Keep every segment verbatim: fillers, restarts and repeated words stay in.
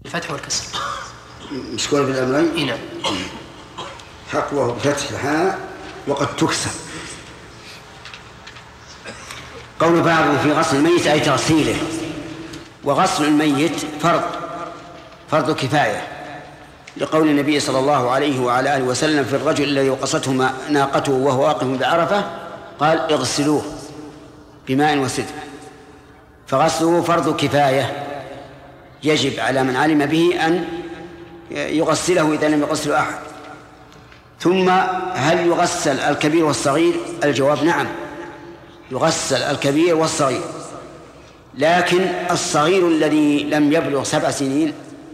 بالفتح والكسر. مشكور بالأمرين؟ إيه نعم. حقوه بفتح الحاء وقد تكسر. قول بعضهم في غسل الميت أي تغسيله، وغسل الميت فرض فرض كفاية، لقول النبي صلى الله عليه وعلى آله وسلم في الرجل الذي وقصته ناقته وهو واقف بعرفة قال اغسلوه بماء وسدر، فغسله فرض كفاية يجب على من علم به أن يغسله إذا لم يغسله أحد. ثم هل يغسل الكبير والصغير؟ الجواب نعم، يغسل الكبير والصغير، لكن الصغير الذي لم يبلغ سبع سنين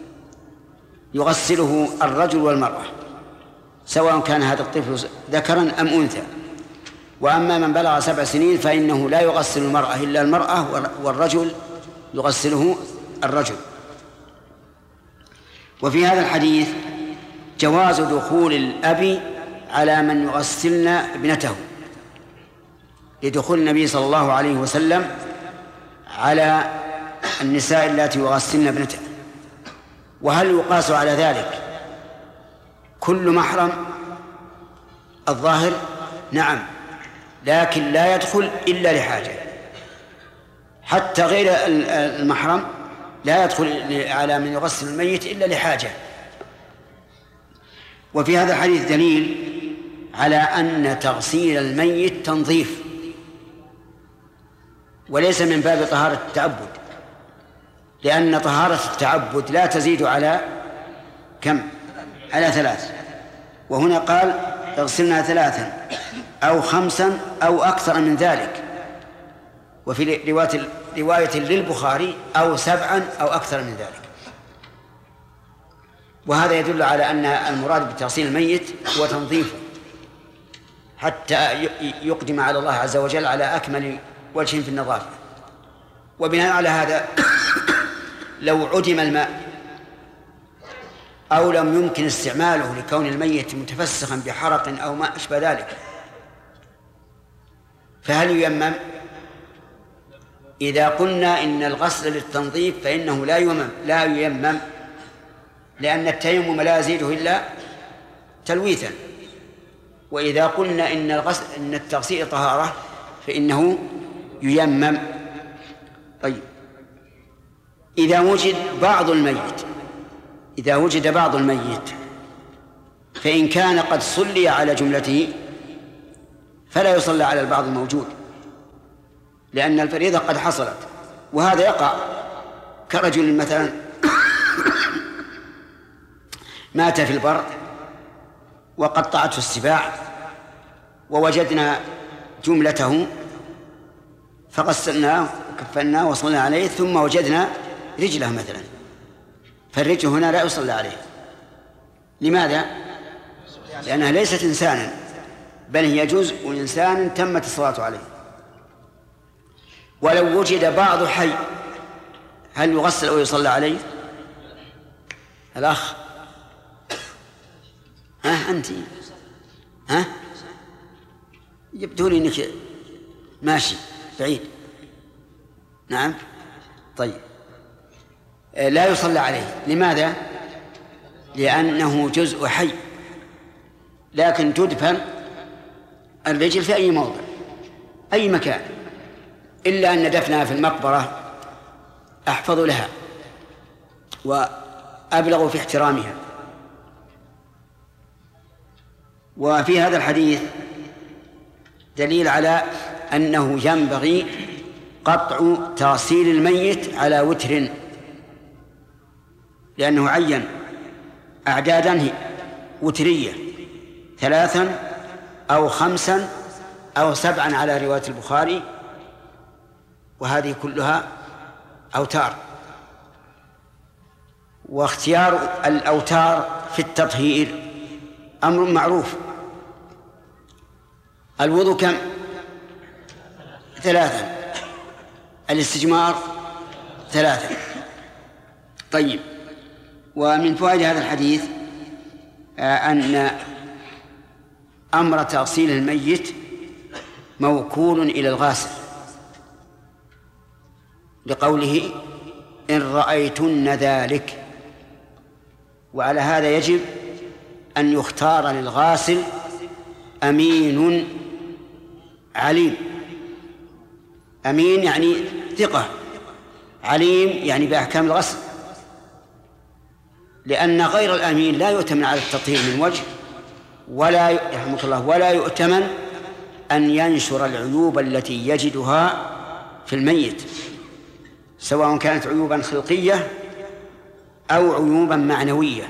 يغسله الرجل والمرأة سواء كان هذا الطفل ذكرا أم أنثى. وأما من بلغ سبع سنين فإنه لا يغسل المرأة إلا المرأة، والرجل يغسله الرجل. وفي هذا الحديث جواز دخول الأب على من يغسلن ابنته، لدخول النبي صلى الله عليه وسلم على النساء اللاتي يغسلن ابنته. وهل يقاس على ذلك كل محرم؟ الظاهر نعم، لكن لا يدخل إلا لحاجة، حتى غير المحرم لا يدخل على من يغسل الميت إلا لحاجة. وفي هذا الحديث دليل على أن تغسيل الميت تنظيف وليس من باب طهارة التعبد، لأن طهارة التعبد لا تزيد على كم؟ على ثلاث، وهنا قال اغسلنا ثلاثا أو خمسا أو أكثر من ذلك، وفي رواية رواية للبخاري أو سبعا أو أكثر من ذلك. وهذا يدل على أن المراد بتغسيل الميت هو تنظيفه حتى يقدم على الله عز وجل على أكمل وجه في النظافة. وبناء على هذا لو عدم الماء أو لم يمكن استعماله لكون الميت متفسخا بحرق أو ما أشبه ذلك، فهل ييمم؟ إذا قلنا إن الغسل للتنظيف فإنه لا ييمم لا ييمم لأن التيمم لا يزيده إلا تلويثا. وإذا قلنا إن الغسل إن التغسيل طهارة فإنه ييمم. طيب، إذا وجد بعض الميت إذا وجد بعض الميت فإن كان قد صلي على جملته فلا يصلى على البعض الموجود، لأن الفريضة قد حصلت. وهذا يقع كرجل مثلا مات في البر وقطعته السباع ووجدنا جملته فغسلناه وكفناه وصلنا عليه، ثم وجدنا رجله مثلا، فالرجل هنا لا يصلى عليه. لماذا؟ لأنها ليست إنسانا بل هي جزء إنسان تمت الصلاة عليه. ولو وجد بعض حي هل يغسل أو يصلى عليه؟ الأخ ها أنت ها يبدو لي أنك ماشي بعيد. نعم طيب، لا يصلى عليه. لماذا؟ لأنه جزء حي، لكن تدفن الرجل في أي موضع أي مكان، إلا أن دفنها في المقبرة أحفظ لها وأبلغ في احترامها. وفي هذا الحديث دليل على أنه ينبغي قطع تغسيل الميت على وتر، لأنه عين أعدادا وترية ثلاثا أو خمسا أو سبعا على رواية البخاري، وهذه كلها أوتار. واختيار الأوتار في التطهير أمر معروف. الوضوء كم؟ ثلاثا، الاستجمار ثلاثا. طيب، ومن فوائد هذا الحديث أن أمر تغسيل الميت موكول إلى الغاسل، لقوله إن رأيتن ذلك، وعلى هذا يجب أن يختار للغاسل أمين عليم. أمين يعني ثقة، عليم يعني بأحكام الغسل، لأن غير الأمين لا يؤتمن على التطهير من وجه، ولا يرحمك الله ولا يؤتمن أن ينشر العيوب التي يجدها في الميت، سواء كانت عيوبا خلقية أو عيوبا معنوية.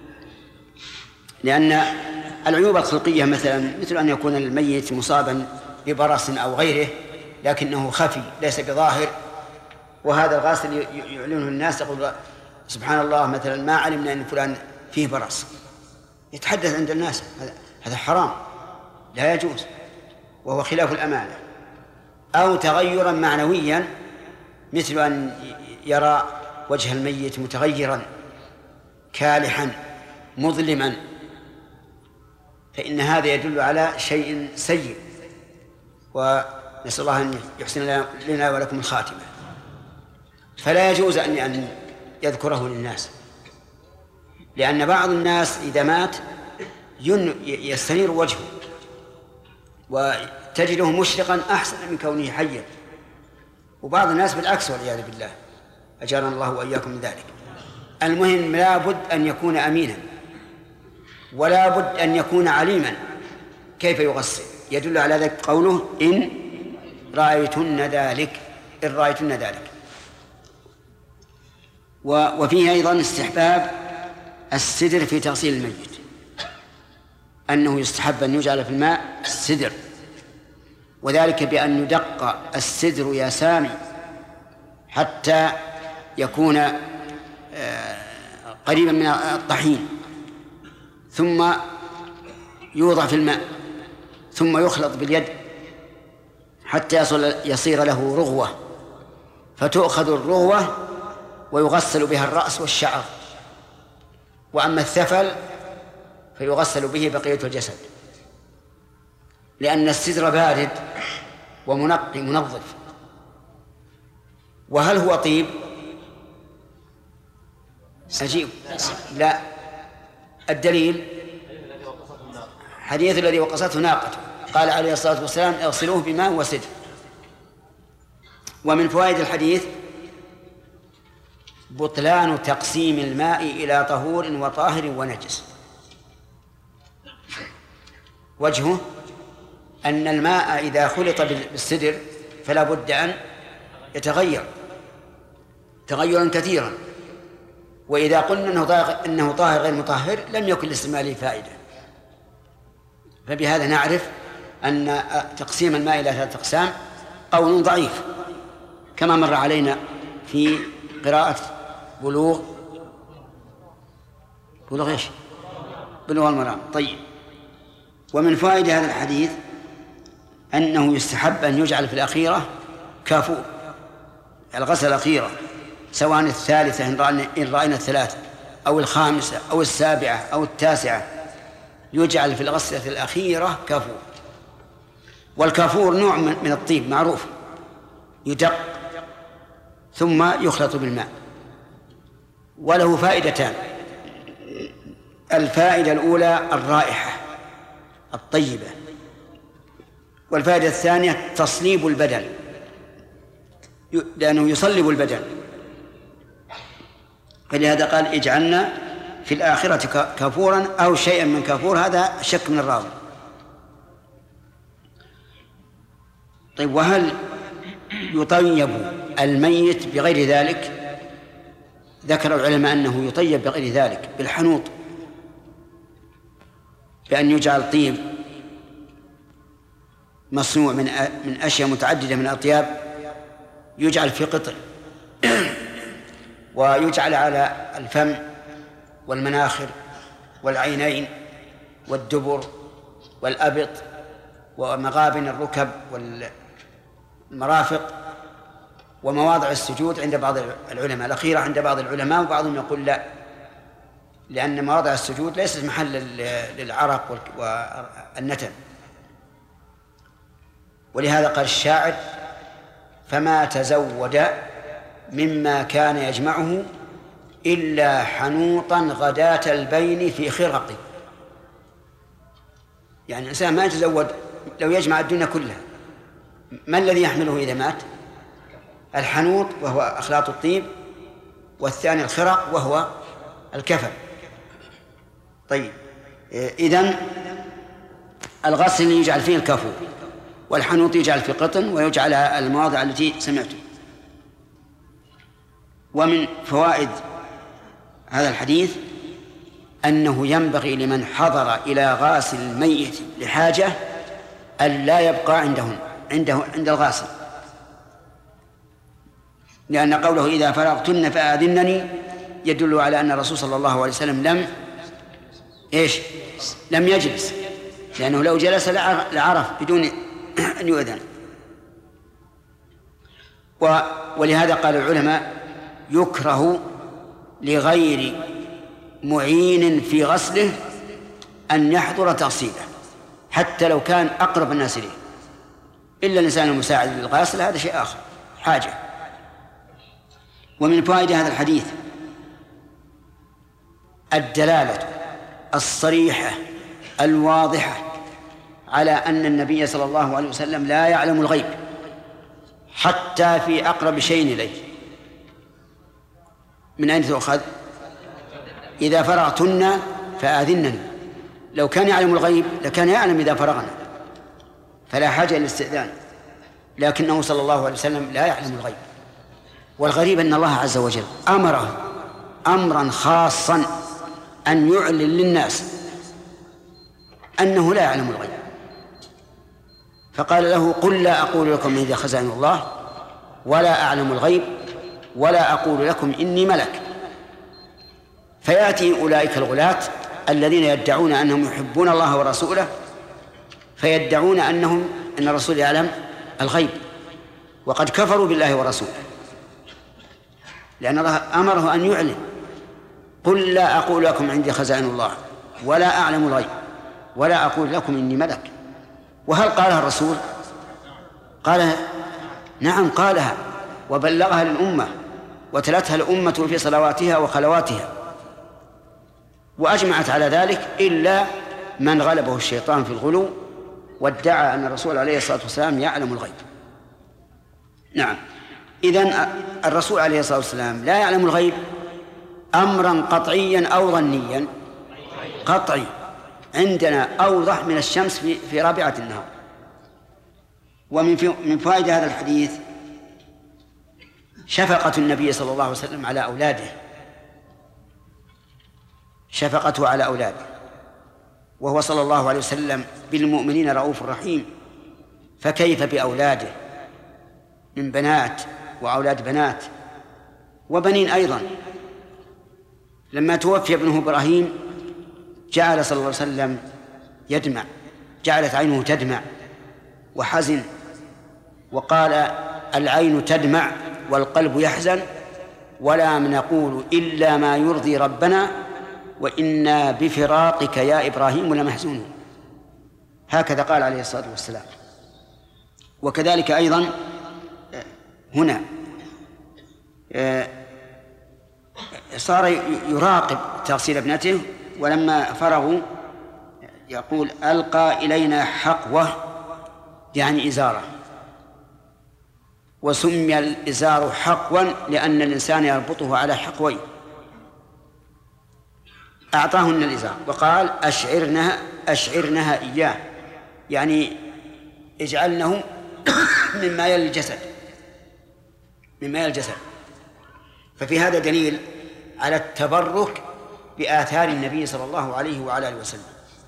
لأن العيوب الخلقية مثلا مثل أن يكون الميت مصابا ببرص أو غيره لكنه خفي ليس بظاهر، وهذا الغاسل يعلنه الناس، يقول سبحان الله مثلا ما علمنا أن فلان فيه برص، يتحدث عند الناس، هذا حرام لا يجوز وهو خلاف الأمانة. أو تغيرا معنويا مثل أن يرى وجه الميت متغيرا كالحا مظلما، فإن هذا يدل على شيء سيء، ونسأل الله أن يحسن لنا ولكم الخاتمة. فلا يجوز أن يذكره للناس، لأن بعض الناس إذا مات يستنير وجهه وتجده مشرقا أحسن من كونه حيا، وبعض الناس بالعكس والعياذ بالله، أجارنا الله وإياكم من ذلك. المهم لا بد أن يكون أمينا، ولا بد أن يكون عليما كيف يغسل. يدل على ذلك قوله إن رأيتن ذلك، إن رأيتن ذلك. وفيه أيضا استحباب السدر في تغسيل الميت، أنه يستحب أن يجعل في الماء السدر، وذلك بأن يدق السدر يا سامي حتى يكون قريبا من الطحين، ثم يوضع في الماء، ثم يخلط باليد حتى يصير له رغوة، فتؤخذ الرغوة ويغسل بها الرأس والشعر، وأما الثفل فيغسل به بقية الجسد، لأن السدر بارد ومنقي منظف. وهل هو طيب؟ أجيب لا. الدليل حديث الذي وقصته ناقته، قال عليه الصلاة والسلام اغسلوه بماء وسدر. ومن فوائد الحديث بطلان تقسيم الماء إلى طهور وطاهر ونجس. وجهه أن الماء إذا خلط بالسدر فلا بد أن يتغير تغيرا كثيرا، وإذا قلنا أنه طاهر غير مطهر لم يكن لاستعماله فائدة. فبهذا نعرف أن تقسيم الماء إلى ثلاثة أقسام قول ضعيف، كما مر علينا في قراءة بلوغ بلوغ إيش؟ بلوغ المرام. طيب. ومن فوائد هذا الحديث أنه يستحب أن يجعل في الأخيرة كافور، الغسل الأخيرة، سواء الثالثة إن رأينا الثلاثة أو الخامسة أو السابعة أو التاسعة، يجعل في الغسلة الأخيرة كافور. والكافور نوع من الطيب معروف، يدق ثم يخلط بالماء، وله فائدتان. الفائدة الأولى الرائحة الطيبة، والفائدة الثانية تصليب البدن، لأنه يصلب البدن، فلهذا قال اجعلنا في الآخرة كافورا أو شيئا من كافور، هذا شك من الراوي. طيب، وهل يطيب الميت بغير ذلك؟ ذكر العلماء أنه يطيب بغير ذلك بالحنوط، بأن يجعل طيب مصنوع من من أشياء متعددة من الأطياب، يجعل في قطر ويجعل على الفم والمناخر والعينين والدبر والأبط ومغابن الركب والمرافق ومواضع السجود عند بعض العلماء، الأخيرة عند بعض العلماء، وبعضهم يقول لا، لأن مواضع السجود ليست محل للعرق والنتن. ولهذا قال الشاعر فما تزود مما كان يجمعه إلا حنوطا غداة البين في خرق. يعني الإنسان ما يتزود لو يجمع الدنيا كلها، ما الذي يحمله إذا مات؟ الحنوط وهو أخلاط الطيب، والثاني الخرق وهو الكفن. طيب، إذن الغسل يجعل فيه الكفو، والحنوط يجعل في قطن، ويجعل المواضع التي سمعته. ومن فوائد هذا الحديث أنه ينبغي لمن حضر إلى غاسل الميت لحاجة أن لا يبقى عندهم عنده عند الغاسل، لأن قوله إذا فرغتن فآذنني يدل على أن الرسول صلى الله عليه وسلم لم إيش لم يجلس، لأنه لو جلس لعرف بدون أن يؤذن. ولهذا قال العلماء يكره لغير معين في غسله أن يحضر تغسيله حتى لو كان أقرب الناس إليه، إلا الإنسان المساعد للغاسل هذا شيء آخر حاجة. ومن فوائد هذا الحديث الدلالة الصريحة الواضحة على أن النبي صلى الله عليه وسلم لا يعلم الغيب حتى في أقرب شيء إليه. من أين تؤخذ؟ إذا فرغتن فآذنني. لو كان يعلم الغيب لكان يعلم إذا فرغنا، فلا حاجة للاستئذان، لكنه صلى الله عليه وسلم لا يعلم الغيب. والغريب أن الله عز وجل أمره أمرا خاصا أن يعلن للناس أنه لا يعلم الغيب، فقال له قل لا أقول لكم إني خزائن الله ولا أعلم الغيب ولا أقول لكم إني ملك. فيأتي أولئك الغلاة الذين يدعون أنهم يحبون الله ورسوله فيدعون أنهم أن الرسول يعلم الغيب، وقد كفروا بالله ورسوله، لأن الله أمره أن يعلن قل لا أقول لكم عندي خزائن الله ولا أعلم الغيب ولا أقول لكم إني ملك. وهل قالها الرسول؟ قالها، نعم قالها وبلغها للأمة وتلتها الأمة في صلواتها وخلواتها، وأجمعت على ذلك إلا من غلبه الشيطان في الغلو وادعى أن الرسول عليه الصلاة والسلام يعلم الغيب. نعم، إذن الرسول عليه الصلاة والسلام لا يعلم الغيب أمرا قطعيا أو ظنيا؟ قطعي، عندنا أوضح من الشمس في, في رابعة النهار. ومن من فوائد هذا الحديث شفقة النبي صلى الله عليه وسلم على أولاده، شفقته على أولاده، وهو صلى الله عليه وسلم بالمؤمنين رؤوف رحيم، فكيف بأولاده من بنات وأولاد بنات وبنين أيضا. لما توفي ابنه إبراهيم جعل صلى الله عليه وسلم يدمع، جعلت عينه تدمع وحزن، وقال العين تدمع والقلب يحزن ولا نقول إلا ما يرضي ربنا وإنا بفراقك يا إبراهيم لمحزونون. هكذا قال عليه الصلاة والسلام. وكذلك أيضا هنا صار يراقب تغسيل ابنته، ولما فرغوا يقول ألقى إلينا حقوة يعني إزارة، وسمي الإزار حقوا لأن الإنسان يربطه على حقوين. أعطاهن الإزار وقال أشعرنها أشعرنها إياه، يعني اجعلنه مما يلي الجسد مما يلي الجسد. ففي هذا دليل على التبرك بآثار النبي صلى الله عليه وعلى آله وسلم،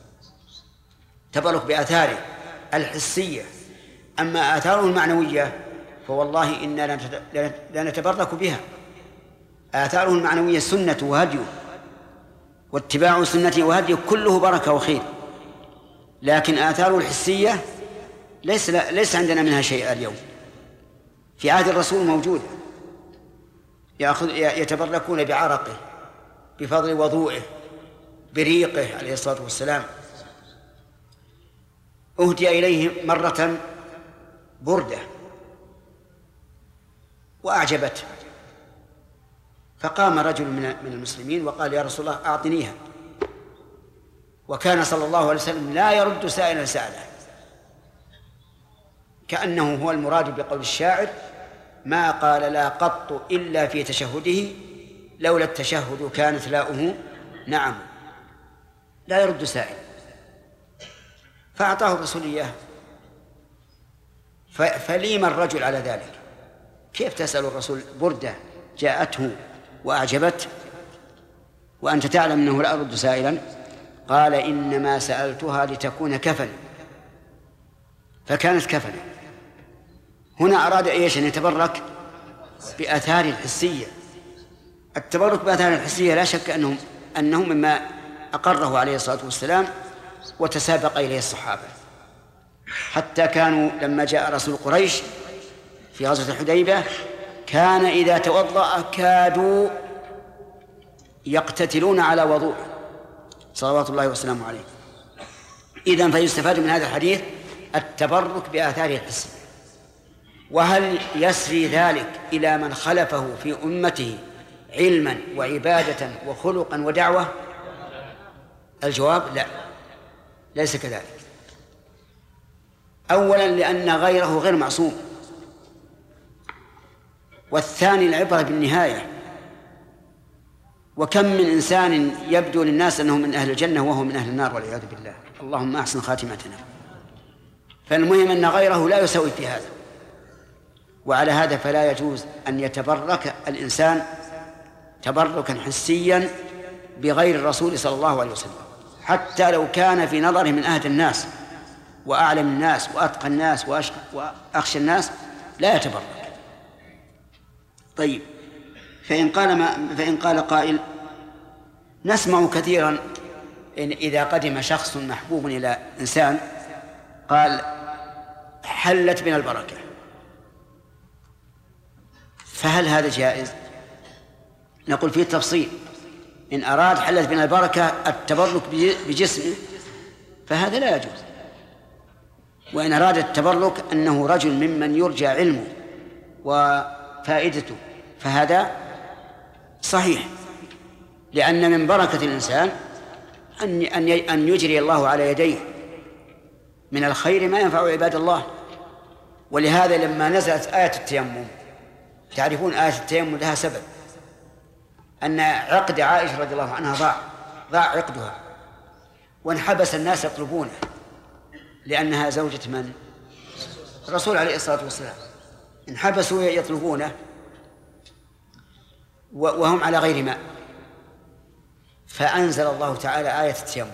تبرك بآثاره الحسية. أما آثاره المعنوية فوالله إنا لا نتبرك بها. آثاره المعنوية سنة وهديه واتباع سنته وهديه كله بركة وخير، لكن آثاره الحسية ليس ليس عندنا منها شيء اليوم. في عهد الرسول موجودة، يأخذ يتبركون بعرقه، بفضل وضوئه، بريقه عليه الصلاة والسلام. أهدي إليه مرة بردة وأعجبته، فقام رجل من المسلمين وقال يا رسول الله أعطنيها، وكان صلى الله عليه وسلم لا يرد سائلا سأله، كأنه هو المراد بقول الشاعر ما قال لا قط إلا في تشهده لولا التشهد كانت لاؤه نعم، لا يرد سائل. فأعطاه الرسول إياه. فليم الرجل على ذلك؟ كيف تسأل الرسول بردة جاءته وأعجبته وأنت تعلم أنه لا أرد سائلا؟ قال إنما سألتها لتكون كفن، فكانت كفنا. هنا أراد إيش؟ أن يتبرك بآثار الحسية. التبرك بآثار الحسية لا شك أنه أنه مما أقره عليه الصلاة والسلام وتسابق إليه الصحابة، حتى كانوا لما جاء رسول قريش في غزوة الحديبية كان إذا توضأ كادوا يقتتلون على وضوء صلوات الله وسلامه عليه. إذن فيستفاد من هذا الحديث التبرك بآثاره الحسية. وهل يسري ذلك إلى من خلفه في أمته علما وعبادة وخلقا ودعوة؟ الجواب لا، ليس كذلك. أولا لأن غيره غير معصوم، والثاني العبرة بالنهاية. وكم من إنسان يبدو للناس أنه من أهل الجنة وهو من أهل النار والعياذ بالله، اللهم أحسن خاتمتنا. فالمهم أن غيره لا يسوي في هذا، وعلى هذا فلا يجوز أن يتبرك الإنسان تبركا حسيا بغير الرسول صلى الله عليه وسلم، حتى لو كان في نظره من أهدى الناس وأعلم الناس وأتقى الناس وأخشى الناس، لا يتبرك. طيب، فإن قال ما فإن قال قائل: نسمع كثيرا إن إذا قدم شخص محبوب إلى إنسان قال حلت بنا البركة، فهل هذا جائز؟ نقول فيه تفصيل. إن أراد حلت بنا البركة التبرك بجسمه فهذا لا يجوز، وإن أراد التبرك أنه رجل ممن يرجى علمه وفائدته فهذا صحيح، لأن من بركة الإنسان أن أن يجري الله على يديه من الخير ما ينفع عباد الله. ولهذا لما نزلت آية التيمم، تعرفون آية التيمم لها سبب، أن عقد عائشة رضي الله عنها ضاع ضاع عقدها، وانحبس الناس يطلبونه، لأنها زوجة من؟ الرسول عليه الصلاة والسلام. انحبسوا يطلبونه وهم على غير ماء، فأنزل الله تعالى آية التيمم.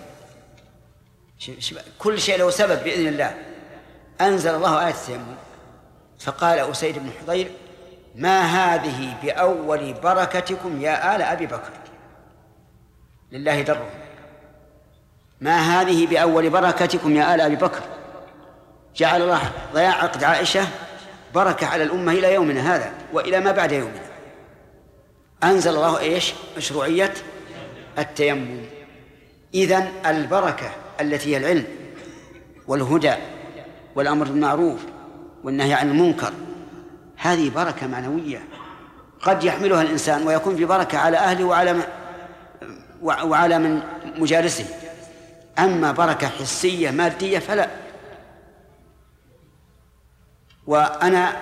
كل شيء له سبب بإذن الله. أنزل الله آية التيمم، فقال أسيد بن حضير: ما هذه بأول بركتكم يا آل أبي بكر، لله درهم، ما هذه بأول بركتكم يا آل أبي بكر. جعل الله ضياع عقد عائشة بركة على الأمة إلى يومنا هذا وإلى ما بعد يومنا. أنزل الله إيش؟ مشروعية التيمم. إذن البركة التي هي العلم والهدى والأمر بالمعروف والنهي عن المنكر، هذه بركة معنوية قد يحملها الإنسان ويكون في بركة على أهله وعلى من وعلى من مجالسه. أما بركة حسية مادية فلا. وأنا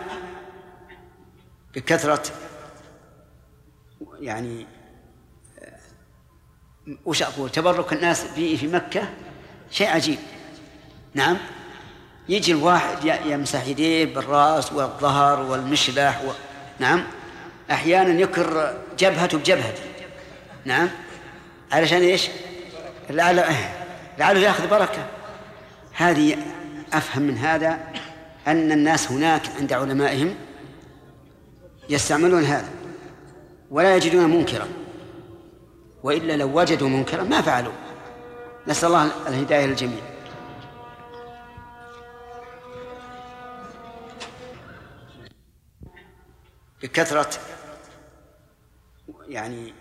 بكثرة يعني وش أقول تبرك الناس به في مكة شيء عجيب. نعم، يجي الواحد يمسح يديه بالرأس والظهر والمشلح و... نعم، أحيانا يكر جبهته بجبهته، نعم، علشان إيش؟ لعله لعله يأخذ بركة. هذه أفهم من هذا أن الناس هناك عند علمائهم يستعملون هذا ولا يجدون منكرا، وإلا لو وجدوا منكرا ما فعلوا. نسأل الله الهداية للجميع. بكثرة يعني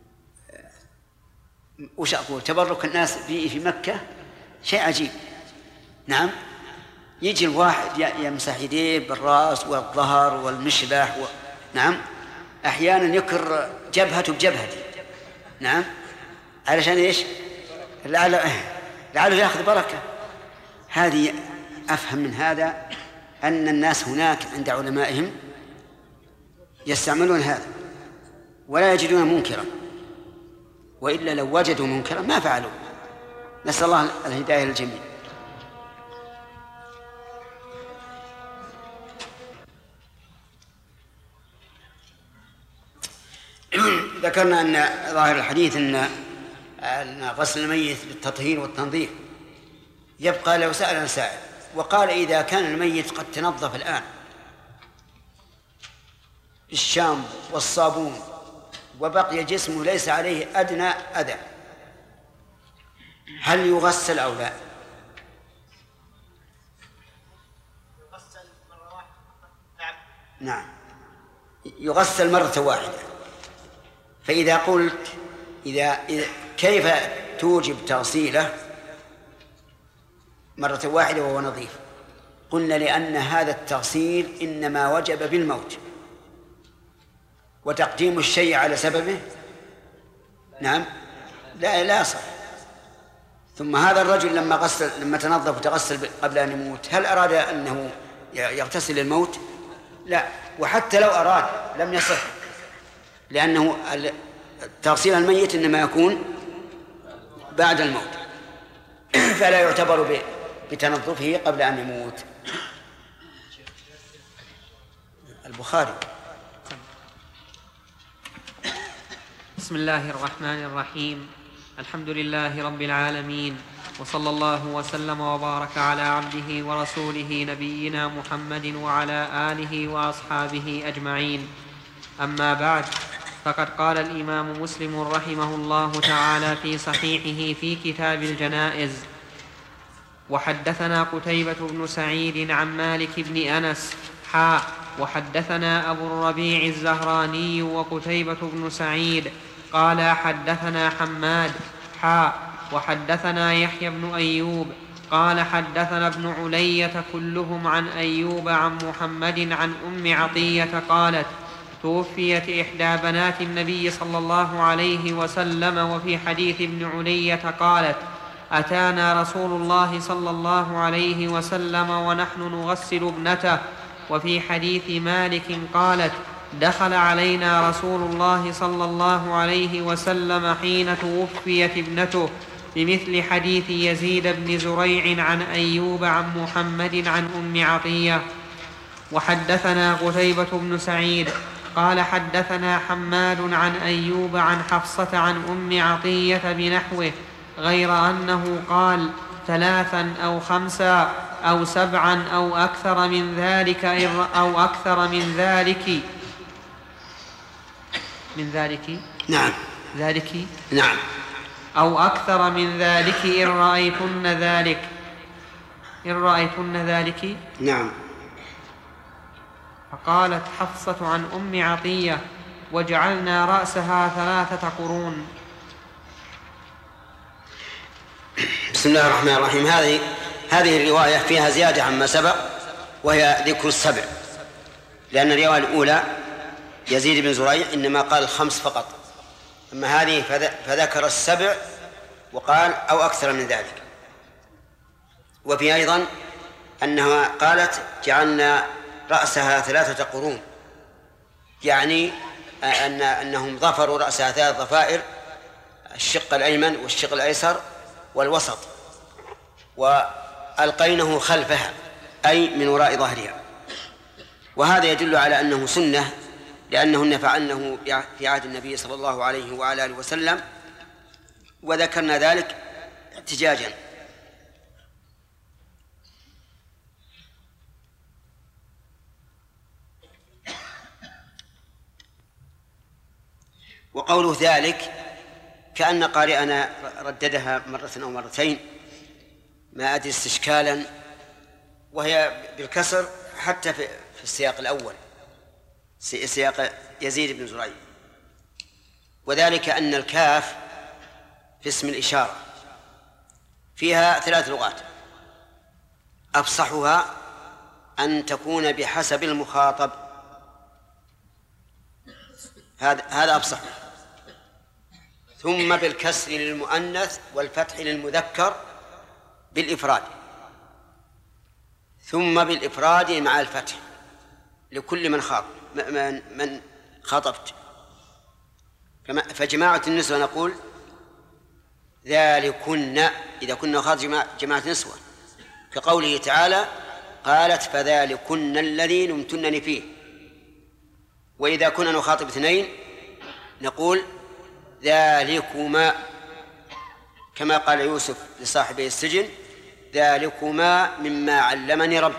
وش أقول تبرك الناس به في مكة شيء عجيب. نعم، يجي الواحد يمسح يديه بالرأس والظهر والمشلح و... نعم، أحيانا يكر جبهته بجبهته، نعم، علشان إيش؟ لعله لعله يأخذ بركة. هذه أفهم من هذا أن الناس هناك عند علمائهم يستعملون هذا ولا يجدون منكرا، وإلا لو وجدوا منكرا ما فعلوا. نسأل الله الهداية للجميع. ذكرنا أن ظاهر الحديث أن غسل الميت بالتطهير والتنظيف. يبقى لو سأل سائل وقال إذا كان الميت قد تنظف الآن بالشامبو والصابون وبقي جسمه ليس عليه أدنى أذى، هل يغسل أو لا؟ يغسل مرة واحدة. نعم. نعم، يغسل مرة واحدة. فإذا قلت إذا كيف توجب تغسيله مرة واحدة وهو نظيف؟ قلنا لأن هذا التغسيل إنما وجب بالموت، وتقديم الشيء على سببه نعم لا لا صح. ثم هذا الرجل لما غسل لما تنظف وتغسل قبل أن يموت هل أراد أنه يغتسل الموت؟ لا، وحتى لو أراد لم يصح، لأنه تغسيل الميت إنما يكون بعد الموت فلا يعتبر بتنظفه قبل أن يموت. البخاري. بسم الله الرحمن الرحيم. الحمد لله رب العالمين، وصلى الله وسلم وبارك على عبده ورسوله نبينا محمد وعلى آله وأصحابه أجمعين. أما بعد، فقد قال الإمام مسلم رحمه الله تعالى في صحيحه في كتاب الجنائز: وحدثنا قتيبة بن سعيد عن مالك بن أنس حاء وحدثنا أبو الربيع الزهراني وقتيبة بن سعيد قال حدثنا حماد حاء وحدثنا يحيى بن أيوب قال حدثنا ابن علية كلهم عن أيوب عن محمد عن أم عطية قالت: توفيت إحدى بنات النبي صلى الله عليه وسلم. وفي حديث ابن علية قالت: أتانا رسول الله صلى الله عليه وسلم ونحن نغسل ابنته. وفي حديث مالك قالت: دخل علينا رسول الله صلى الله عليه وسلم حين توفيت ابنته، بمثل حديث يزيد بن زريع عن أيوب عن محمد عن أم عطية. وحدثنا قتيبة بن سعيد قال حدثنا حماد عن أيوب عن حفصة عن أم عطية بنحوه، غير أنه قال: ثلاثا أو خمسا أو سبعا أو أكثر من ذلك أو أكثر من ذلك من ذلك نعم ذلك نعم أو أكثر من ذلك إن رأيتن ذلك إن رأيتن ذلك نعم. فقالت حفصة عن أم عطية: وجعلنا رأسها ثلاثة قرون. بسم الله الرحمن الرحيم. هذه هذه الرواية فيها زيادة عما سبق، وهي ذكر السبع، لأن الرواية الأولى يزيد بن زريع إنما قال الخمس فقط، أما هذه فذكر السبع وقال أو أكثر من ذلك. وفي أيضا أنها قالت: جعلنا رأسها ثلاثة قرون، يعني أن أنهم ظفروا رأسها ثلاث ضفائر، الشق الأيمن والشق الأيسر والوسط، وألقينه خلفها أي من وراء ظهرها. وهذا يدل على أنه سنة، لأنهن فعلنه في عهد النبي صلى الله عليه وعلى آله وسلم، وذكرنا ذلك احتجاجا. وقوله ذلك كأن قارئنا رددها مرة أو مرتين، ما أدري استشكالا، وهي بالكسر حتى في السياق الأول، سياق يزيد بن زريع، وذلك أن الكاف في اسم الإشارة فيها ثلاث لغات، أفصحها أن تكون بحسب المخاطب، هذا هذا أفصح. ثم بالكسر للمؤنث والفتح للمذكر بالإفراد، ثم بالإفراد مع الفتح لكل من خاطب من من خاطبت. فجماعة النسوة نقول ذلكن إذا كنا خاطب جماعة نسوة، كقوله تعالى قالت فذلكن الذي لمتنني فيه. وإذا كنا نخاطب اثنين نقول ذلكما، كما قال يوسف لصاحبي السجن ذلكما مما علمني ربي.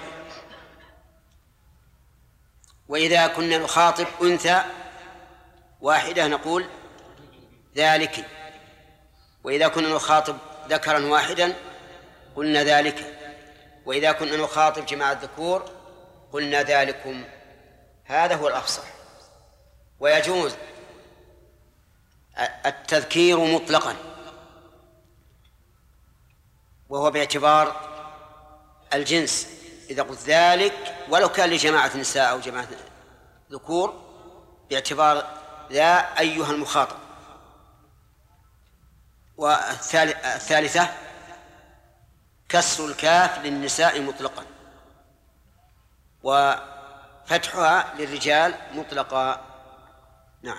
وإذا كنا نخاطب أنثى واحدة نقول ذلك. وإذا كنا نخاطب ذكرا واحدا قلنا ذلك. وإذا كنا نخاطب جماعة ذكور قلنا ذلكم. هذا هو الأفصح. ويجوز التذكير مطلقا، وهو باعتبار الجنس. إذا قلت ذلك ولو كان لجماعة نساء أو جماعة ذكور باعتبار ذا أيها المخاطب. والثالثة كسر الكاف للنساء مطلقا وفتحها للرجال مطلقا. نعم.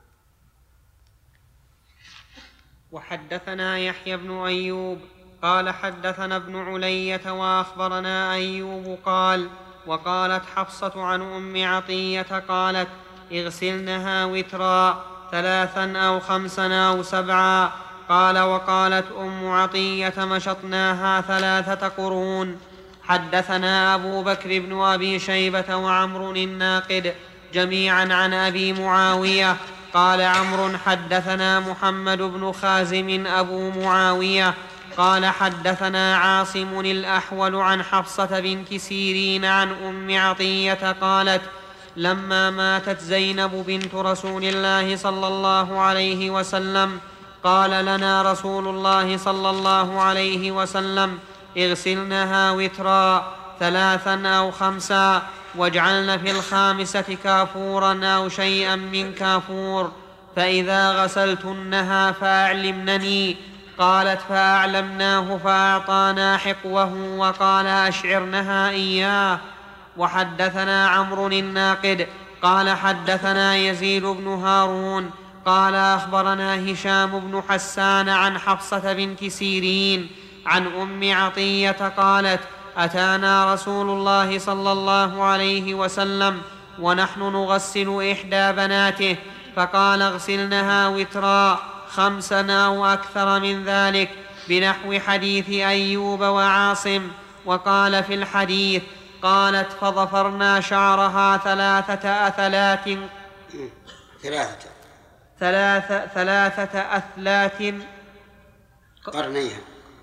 وحدثنا يحيى بن أيوب قال حدثنا ابن علية وأخبرنا أيوب قال وقالت حفصة عن أم عطية قالت اغسلنها وترا ثلاثا أو خمسا أو سبعا. قال وقالت أم عطية مشطناها ثلاثة قرون. حدثنا أبو بكر بن أبي شيبة وعمر الناقد جميعا عن أبي معاوية قال عمرو حدثنا محمد بن خازم أبو معاوية قال حدثنا عاصم الأحول عن حفصة بنت سيرين عن أم عطية قالت لما ماتت زينب بنت رسول الله صلى الله عليه وسلم قال لنا رسول الله صلى الله عليه وسلم اغسلنها وترا ثلاثا أو خمسا واجعلن في الخامسة كافورا أو شيئا من كافور، فإذا غسلتنها فأعلمنني. قالت فأعلمناه فأعطانا حقوه وقال أشعرنها إياه. وحدثنا عمرو الناقد قال حدثنا يزيد بن هارون قال أخبرنا هشام بن حسان عن حفصة بنت سيرين عن أم عطية قالت أتانا رسول الله صلى الله عليه وسلم ونحن نغسل إحدى بناته فقال اغسلنها وترا خمسا أو أكثر من ذلك بنحو حديث أيوب وعاصم. وقال في الحديث قالت فضفرنا شعرها ثلاثة أثلات ثلاثة ثلاثة, ثلاثة أثلات قرنيها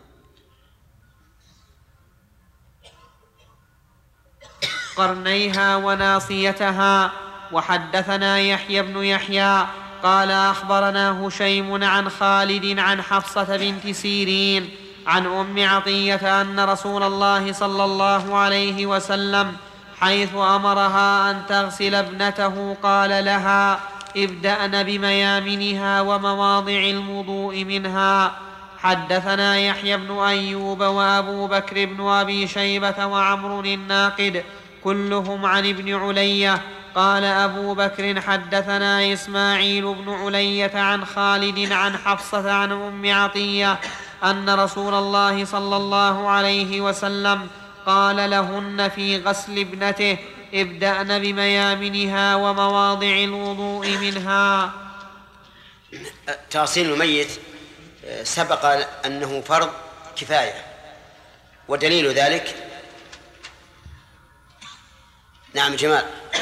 قرنيها وناصيتها. وحدثنا يحيى بن يحيى قال أخبرنا هشيم عن خالد عن حفصة بنت سيرين عن أم عطية أن رسول الله صلى الله عليه وسلم حيث أمرها أن تغسل ابنته قال لها ابدأن بميامنها ومواضع الوضوء منها. حدثنا يحيى بن أيوب وأبو بكر بن أبي شيبة وعمر الناقد كلهم عن ابن علية. قال أبو بكر حدثنا إسماعيل بن علية عن خالد عن حفصة عن أم عطية أن رسول الله صلى الله عليه وسلم قال لهن في غسل ابنته ابدأن بميامنها ومواضع الوضوء منها. تغسيل الميت سبق أنه فرض كفاية، ودليل ذلك نعم جمال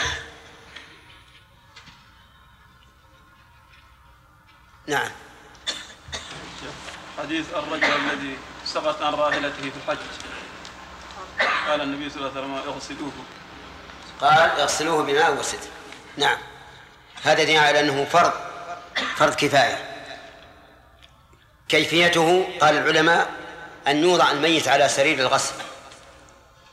نعم حديث الرجل الذي سقط عن راحلته في الحج قال النبي صلى الله عليه وسلم اغسلوه قال اغسلوه بماء وسدر. نعم هذا دليل على أنه فرض فرض كفاية. كيفيته قال العلماء أن يوضع الميت على سرير الغسل،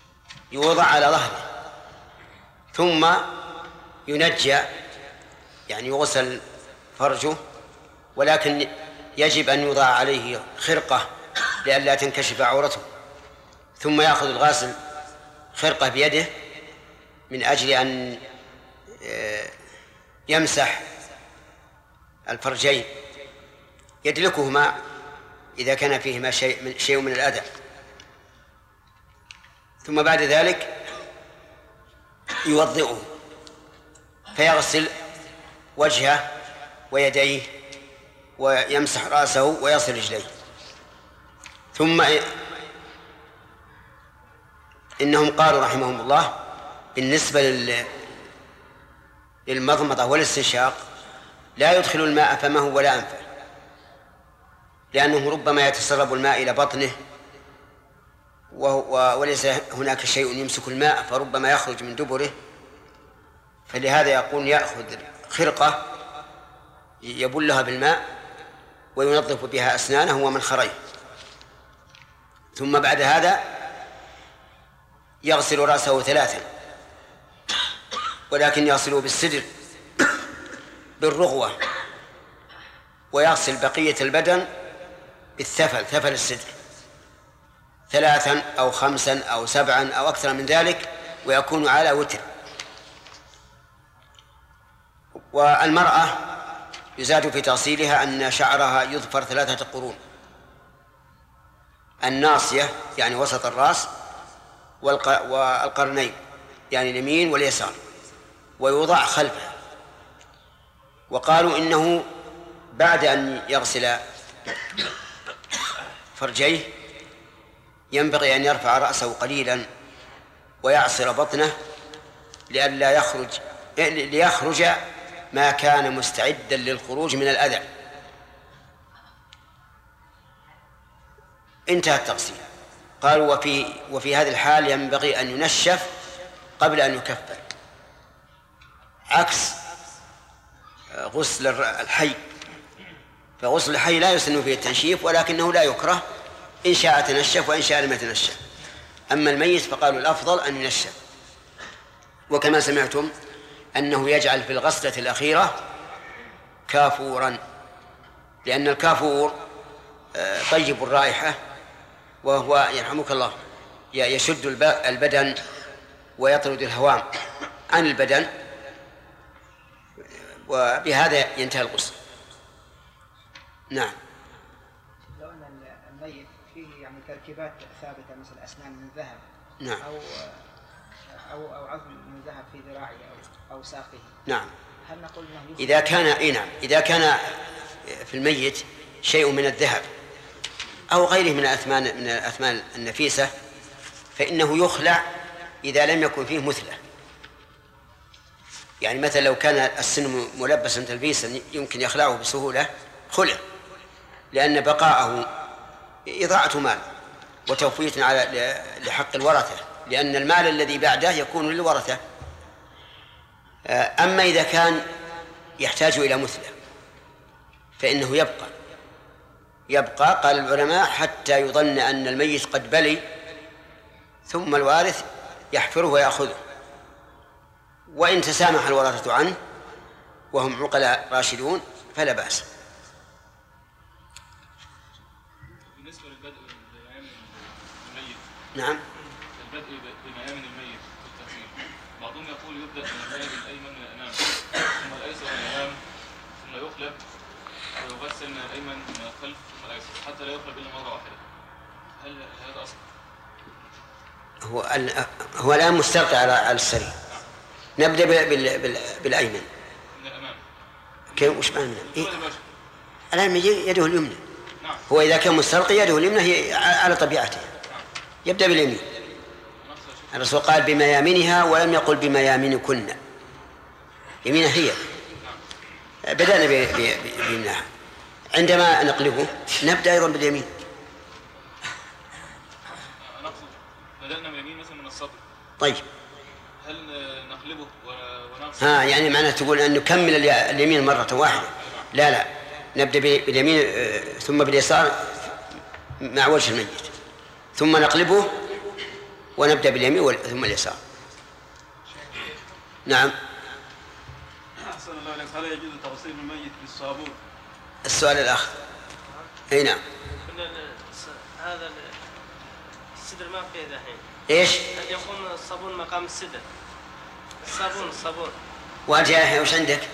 يوضع على ظهره ثم ينجى يعني يغسل فرجه، ولكن يجب أن يوضع عليه خرقة لئلا تنكشف عورته، ثم يأخذ الغاسل خرقة بيده من أجل أن يمسح الفرجين يدلكهما إذا كان فيهما شيء من, شيء من الأذى. ثم بعد ذلك يوضئه فيغسل وجهه ويديه ويمسح رأسه ويصل رجليه. ثم إنهم قالوا رحمهم الله بالنسبة للمضمضة والاستنشاق لا يدخل الماء فمه ولا أنفه، لأنه ربما يتسرب الماء إلى بطنه وليس هناك شيء يمسك الماء، فربما يخرج من دبره، فلهذا يقول يأخذ خرقة يبلها بالماء وينظف بها أسنانه ومنخريه، ثم بعد هذا يغسل رأسه ثلاثا، ولكن يغسله بالسدر بالرغوة، ويغسل بقية البدن بالثفل ثفل السدر ثلاثا أو خمسا أو سبعا أو أكثر من ذلك، ويكون على وتر. والمرأة يزاد في تغسيلها أن شعرها يظفر ثلاثة قرون: الناصية يعني وسط الرأس، والقرنين يعني اليمين واليسار، ويوضع خلفها. وقالوا إنه بعد أن يغسل فرجيه ينبغي أن يرفع رأسه قليلا ويعصر بطنه لئلا يخرج ليخرج ما كان مستعدا للخروج من الأذى. انتهى التغسيل. قالوا وفي, وفي هذه الحال ينبغي أن ينشف قبل أن يكفر، عكس غسل الحي، فغسل الحي لا يسن فيه التنشيف، ولكنه لا يكره إن شاء تنشف وإن شاء لم يتنشف. أما الميت فقالوا الأفضل أن ينشف. وكما سمعتم أنه يجعل في الغسلة الأخيرة كافورا، لأن الكافور طيب الرائحة، وهو يرحمك الله يشد البدن ويطرد الهوام عن البدن، وبهذا ينتهي الغسل. نعم. لو أن الميت فيه يعني تركيبات ثابتة مثل أسنان من ذهب، نعم، أو أو أو عظم من ذهب في ذراعه أو أو ساقه، نعم، هل نقول أنه إذا كان إيه نعم إذا كان في الميت شيء من الذهب أو غيره من الأثمان من الأثمان النفيسة فإنه يخلع إذا لم يكن فيه مثلة. يعني مثلا لو كان السن ملبسا تلبيسا يمكن يخلعه بسهولة، خلع، لأن بقاءه إضاعة مال وتوفية على لحق الورثة، لأن المال الذي بعده يكون للورثة. أما إذا كان يحتاج إلى مثلة فإنه يبقى يبقى قال العلماء حتى يظن أن الميت قد بلي، ثم الوارث يحفره ويأخذه، وإن تسامح الورثة عنه وهم عقلاء راشدون فلا بأس. بالنسبة للبدء بميامن الميت، نعم، البدء بميامن الميت في التغسيل، بعضهم يقول يبدأ من الميامن الأيمن من الأمام ثم الأيسر من الأمام ثم يقلب ويغسل من الأيمن من الخلف ثم الأيسر حتى لا يقلب إلا مرة واحدة. هل هذا أصل؟ هو هو الآن مستلقي على السرير. نبدأ بال... بال... بالأيمن من الأمام. كيف وش معنى؟ إيه؟ الآن يده اليمنى. نعم. هو إذا كان مستلقي يده اليمنى هي على طبيعته. نعم. يبدأ باليمين. الرسول قال بميامنها ولم يقل بميامنكن. يمينها هي. نعم. بدأنا ب... ب... بيمناها. عندما نقلبه نبدأ أيضا باليمين. نقصد بدأنا من اليمين مثلا من الصدر. طيب. هل نقلبه ونغسل؟ ها يعني معناه تقول أن نكمل اليمين مرة واحدة؟ لا لا، نبدأ باليمين ثم باليسار مع وجه الميت، ثم نقلبه ونبدأ باليمين ثم اليسار. نعم. أحسن الله عليكم. هل يجوز تغسيل الميت بالصابون؟ السؤال الأخ. أي نعم. هذا السدر ما فيه دحين. إيش؟ أن يقوم الصابون مقام السدر. الصابون الصابون. وأنت يا يحيى وش عندك؟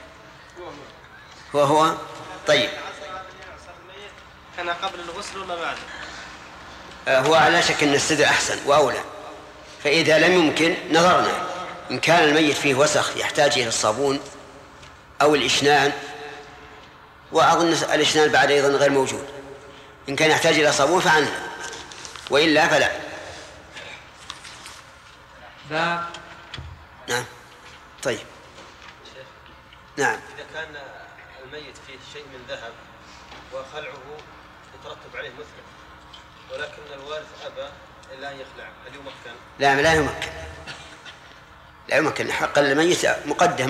هو هو. طيب. كان قبل الغسل ولا بعد؟ هو على شك أن السدر أحسن وأولى. فإذا لم يمكن نظرنا إن كان الميت فيه وسخ يحتاج إلى الصابون أو الإشنان، وأظن الإشنان بعد أيضا غير موجود. إن كان يحتاج إلى صابون فعنه، وإلا فلا. باب. نعم. طيب. نعم. إذا كان الميت فيه شيء من ذهب وخلعه يترتب عليه مثله، ولكن الوارث أبى إلا أن يخلع، هل يمكن؟ لا لا يمكن. لا يمكن. حق الميت مقدم.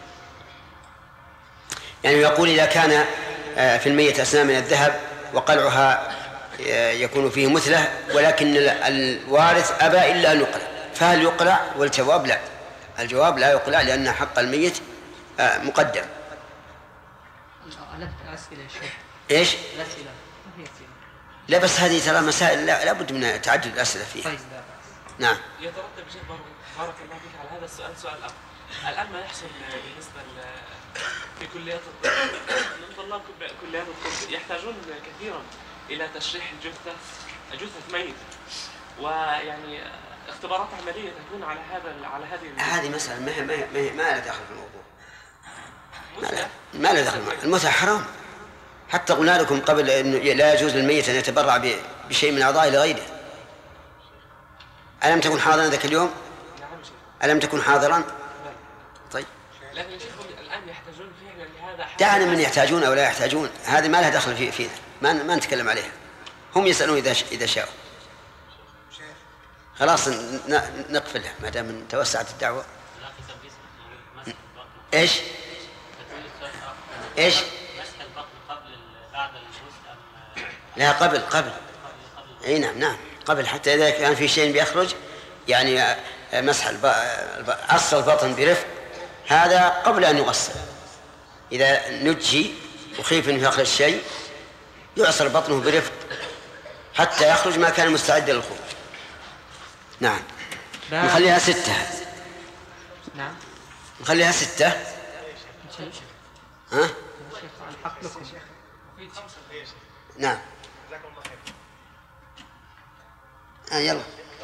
يعني يقول إذا كان في الميت أسنان من الذهب وقلعها يكون فيه مثله، ولكن الوارث أبى إلا أن يقلع، فهل يقلع؟ والجواب لا. الجواب لا يقلع، لأن حق الميت مقدم. أسئلة شيخ. إيش؟ الأسئلة. لا بس هذه ترى مسائل لا لابد من تعدد الأسئلة فيها. طيب. نعم. يترتب شيخ بارك الله فيك على هذا السؤال سؤال الأخ. الآن ما يحصل بالنسبة في كليات الطب، طلاب كليات الطب يحتاجون كثيرا إلى تشريح الجثة جثة ميت، ويعني اختبارات عملية تكون على هذا على هذه هذه مسألة ما ما ما, ما لها دخل في الموضوع. ما له دخل. المتعة حرام. حتى قلنا لكم قبل أنه لا يجوز للميت أن يتبرع بشيء من أعضائه لغيره. ألم تكن حاضرا ذاك اليوم؟ ألم تكن حاضرا؟ طيب. لكن شيخ الآن يحتاجون فعلا لهذا. دعنا من يحتاجون أو لا يحتاجون، هذه ما لها دخل في فينا، ما ما نتكلم عليها. هم يسألون إذا إذا شاءوا. خلاص نقفلها ما دام توسعت الدعوة. إيش؟ إيش؟ لا قبل قبل. اي نعم نعم قبل، حتى اذا كان في شيء بيخرج يعني مسح عصر البطن برفق، هذا قبل ان يغسل. اذا نجي وخيف انه يخرج شيء يعصر بطنه برفق حتى يخرج ما كان مستعدا للخروج. نعم. نخليها ستة. نعم. نخليها ستة. ها؟ الحق لكم. نعم. آه يلا.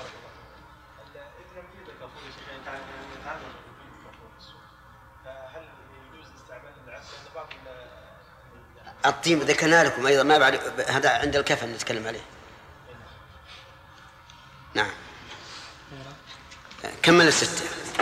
الطيب ذكرنا لكم أيضا ما بعد، هذا عند الكفن نتكلم عليه. نعم. كمل الستة.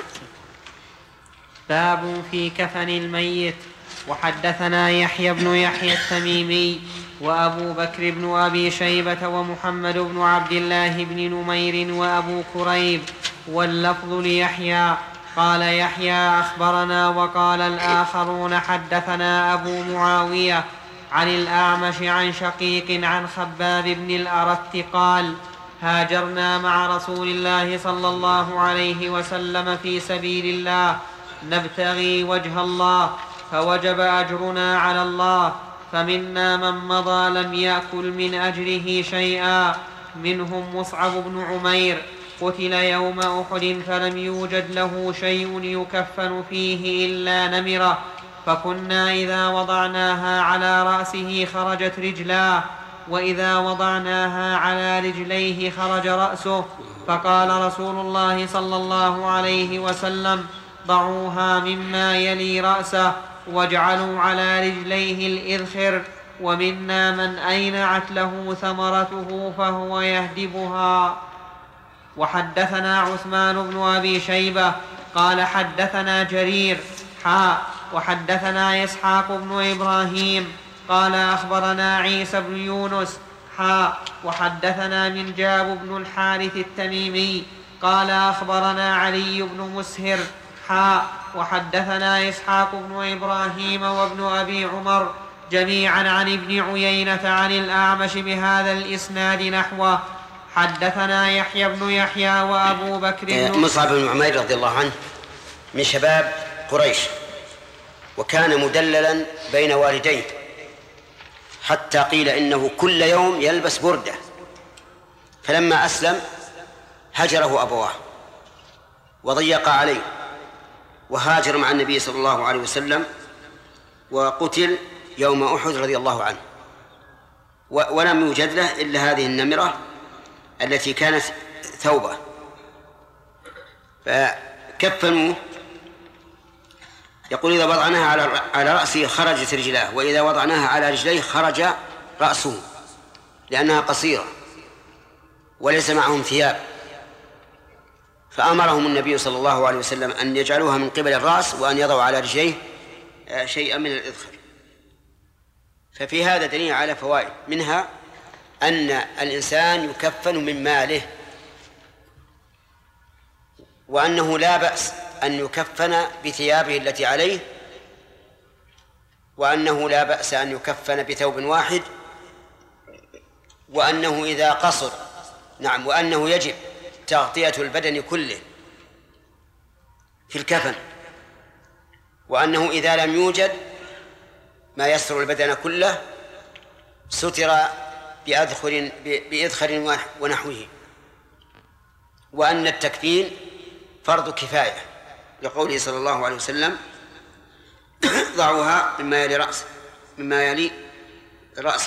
باب في كفن الميت. وحدثنا يحيى بن يحيى التميمي وأبو بكر بن أبي شيبة ومحمد بن عبد الله بن نمير وأبو كريب، واللفظ ليحيى. قال يحيى أخبرنا، وقال الآخرون حدثنا أبو معاوية عن الأعمش عن شقيق عن خباب بن الأرت قال: هاجرنا مع رسول الله صلى الله عليه وسلم في سبيل الله نبتغي وجه الله، فوجب أجرنا على الله، فمنا من مضى لم يأكل من أجره شيئا، منهم مصعب بن عمير قتل يوم أحد فلم يوجد له شيء يكفن فيه إلا نمرة، فكنا إذا وضعناها على رأسه خرجت رجلاه، وإذا وضعناها على رجليه خرج رأسه، فقال رسول الله صلى الله عليه وسلم: ضعوها مما يلي رأسه واجعلوا على رجليه الإذخر، ومنا من أينعت له ثمرته فهو يهدبها. وحدثنا عثمان بن أبي شيبة قال حدثنا جرير حاء وحدثنا إسحاق بن إبراهيم قال أخبرنا عيسى بن يونس حاء وحدثنا منجاب بن الحارث التميمي قال أخبرنا علي بن مسهر حاء وحدثنا إسحاق بن إبراهيم وابن أبي عمر جميعا عن ابن عيينة عن الأعمش بهذا الإسناد نحوه. حدثنا يحيى بن يحيى وأبو بكر بن مصعب بن عمير رضي الله عنه من شباب قريش، وكان مدللا بين والديه، حتى قيل إنه كل يوم يلبس بردة. فلما أسلم هجره أبواه وضيق عليه، وهاجر مع النبي صلى الله عليه وسلم، وقتل يوم أحد رضي الله عنه، ولم يوجد له إلا هذه النمرة التي كانت ثوبة. فكفنوه، يقول إذا وضعناها على على رأسه خرجت رجلاه، وإذا وضعناها على رجليه خرج رأسه، لأنها قصيرة وليس معهم ثياب. فأمرهم النبي صلى الله عليه وسلم أن يجعلوها من قبل الرأس، وأن يضعوا على رجليه شيئا من الإذخر. ففي هذا دليل على فوائد، منها أن الإنسان يكفن من ماله، وأنه لا بأس أن يكفن بثيابه التي عليه، وأنه لا بأس أن يكفن بثوب واحد، وأنه إذا قصر نعم وأنه يجب تغطية البدن كله في الكفن، وأنه إذا لم يوجد ما يستر البدن كله ستر بأذخر بإذخر ونحوه، وأن التكفين فرض كفاية، لقوله صلى الله عليه وسلم ضعوها مما يلي رأسه مما يلي رأسه.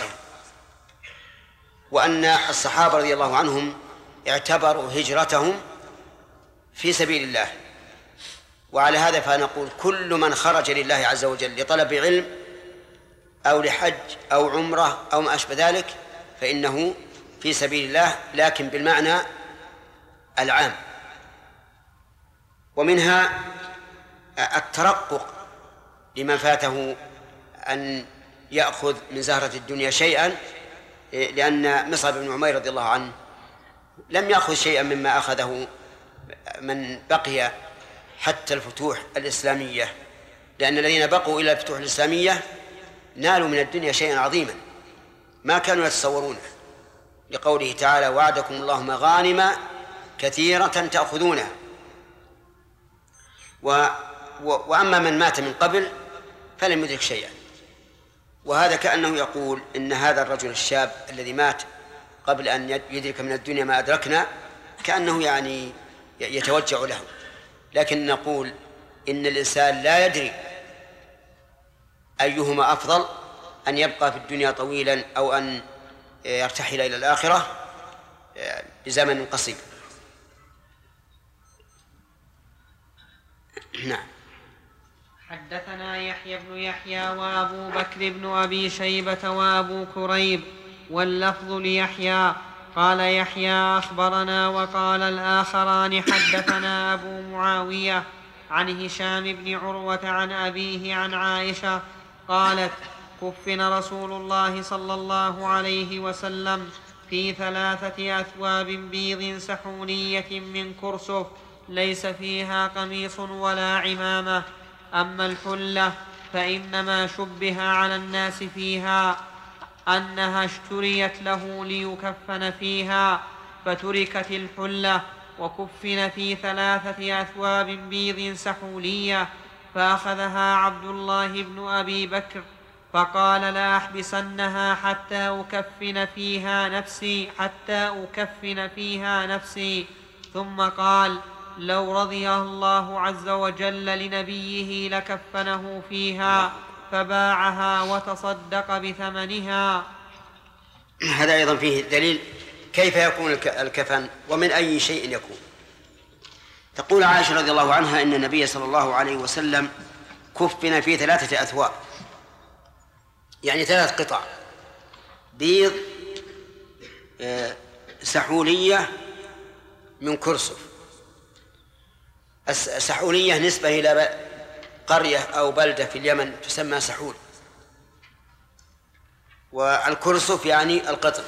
وأن الصحابة رضي الله عنهم اعتبروا هجرتهم في سبيل الله. وعلى هذا فنقول كل من خرج لله عز وجل لطلب علم أو لحج أو عمرة أو ما أشبه ذلك فإنه في سبيل الله، لكن بالمعنى العام. ومنها الترقق لمن فاته أن يأخذ من زهرة الدنيا شيئا، لأن مصعب بن عمير رضي الله عنه لم يأخذ شيئا مما أخذه من بقي حتى الفتوح الإسلامية، لأن الذين بقوا إلى الفتوح الإسلامية نالوا من الدنيا شيئا عظيما ما كانوا يتصورونه، لقوله تعالى وعدكم الله مغانم كثيرة تأخذونها. و... و... وأما من مات من قبل فلم يدرك شيئا. وهذا كأنه يقول إن هذا الرجل الشاب الذي مات قبل أن يدرك من الدنيا ما أدركنا كأنه يعني يتوجع له، لكن نقول إن الإنسان لا يدري أيهما أفضل، أن يبقى في الدنيا طويلا أو أن يرتحل إلى الآخرة بزمن قصير. نعم. حدثنا يحيى بن يحيى وأبو بكر بن أبي شيبة وأبو كريب، واللفظ ليحيى. قال يحيى أخبرنا، وقال الآخران حدثنا أبو معاوية عن هشام بن عروة عن أبيه عن عائشة قالت كفن رسول الله صلى الله عليه وسلم في ثلاثة أثواب بيض سحونية من كرسف ليس فيها قميص ولا عمامة. أما الحلة فإنما شبه على الناس فيها أنها اشتريت له ليكفن فيها، فتركت الحلة وكفن في ثلاثة أثواب بيض سحولية. فأخذها عبد الله بن أبي بكر فقال لا أحبسنها حتى أكفن فيها نفسي حتى أكفن فيها نفسي ثم قال لو رضي الله عز وجل لنبيه لكفنه فيها، فباعها وتصدق بثمنها. هذا أيضا فيه دليل كيف يكون الكفن ومن أي شيء يكون. تقول عائشة رضي الله عنها إن النبي صلى الله عليه وسلم كفن في ثلاثة أثواب، يعني ثلاث قطع بيض سحولية من كرسف. السحولية نسبة إلى قرية أو بلدة في اليمن تسمى سحول، والكرسف يعني القطن.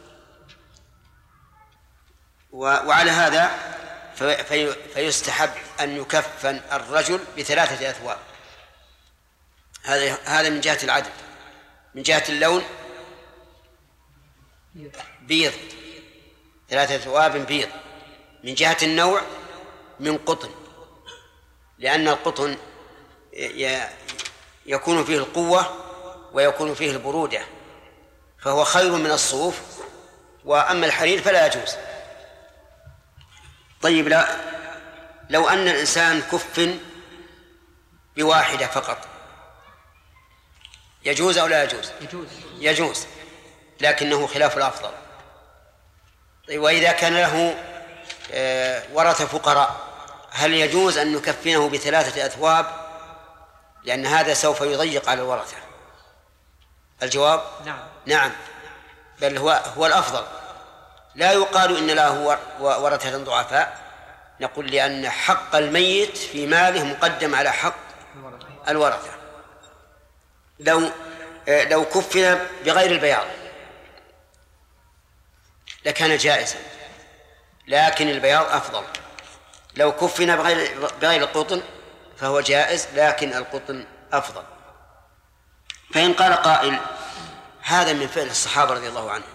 وعلى هذا فيستحب أن يكفن الرجل بثلاثة أثواب. هذا هذا من جهة العدد. من جهة اللون بيض، ثلاثة أثواب بيض. من جهة النوع من قطن، لأن القطن يكون فيه القوة ويكون فيه البرودة، فهو خير من الصوف، وأما الحرير فلا يجوز. طيب، لا لو أن الإنسان كف بواحدة فقط يجوز أو لا يجوز؟ يجوز يجوز، لكنه خلاف الأفضل. طيب، وإذا كان له ورثة فقراء هل يجوز أن نكفنه بثلاثة أثواب؟ لأن هذا سوف يضيق على الورثة. الجواب نعم نعم، بل هو هو الأفضل. لا يقال إن له ورثة ضعفاء، نقول لأن حق الميت في ماله مقدم على حق الورثة. لو لو كفن بغير البياض لكان جائزا، لكن البياض أفضل. لو كفن بغير بغير القطن فهو جائز، لكن القطن أفضل. فإن قال قائل هذا من فعل الصحابة رضي الله عنهم،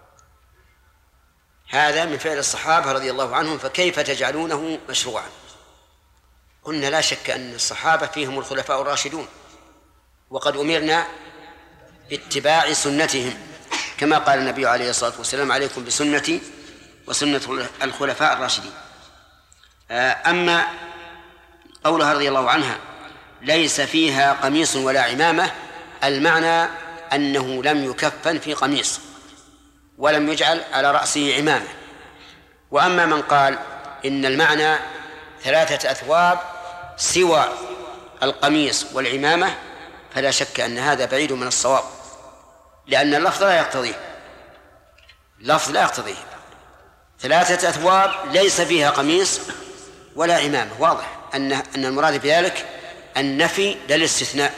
هذا من فعل الصحابة رضي الله عنهم، فكيف تجعلونه مشروعا؟ قلنا لا شك أن الصحابة فيهم الخلفاء الراشدون، وقد أمرنا باتباع سنتهم، كما قال النبي عليه الصلاة والسلام: عليكم بسنتي وسنة الخلفاء الراشدين. أما قولها رضي الله عنها ليس فيها قميص ولا عمامة، المعنى أنه لم يكفن في قميص ولم يجعل على رأسه عمامة. وأما من قال إن المعنى ثلاثة أثواب سوى القميص والعمامة فلا شك أن هذا بعيد من الصواب، لأن اللفظ لا يقتضيه، اللفظ لا يقتضيه. ثلاثة أثواب ليس فيها قميص ولا عمامة، واضح أن أن المراد بذلك النفي للاستثناء.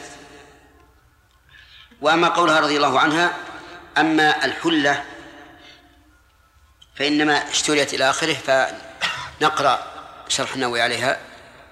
وأما قولها رضي الله عنها أما الحلة فإنما اشتريت إلى آخره، فنقرأ شرح النووي عليها.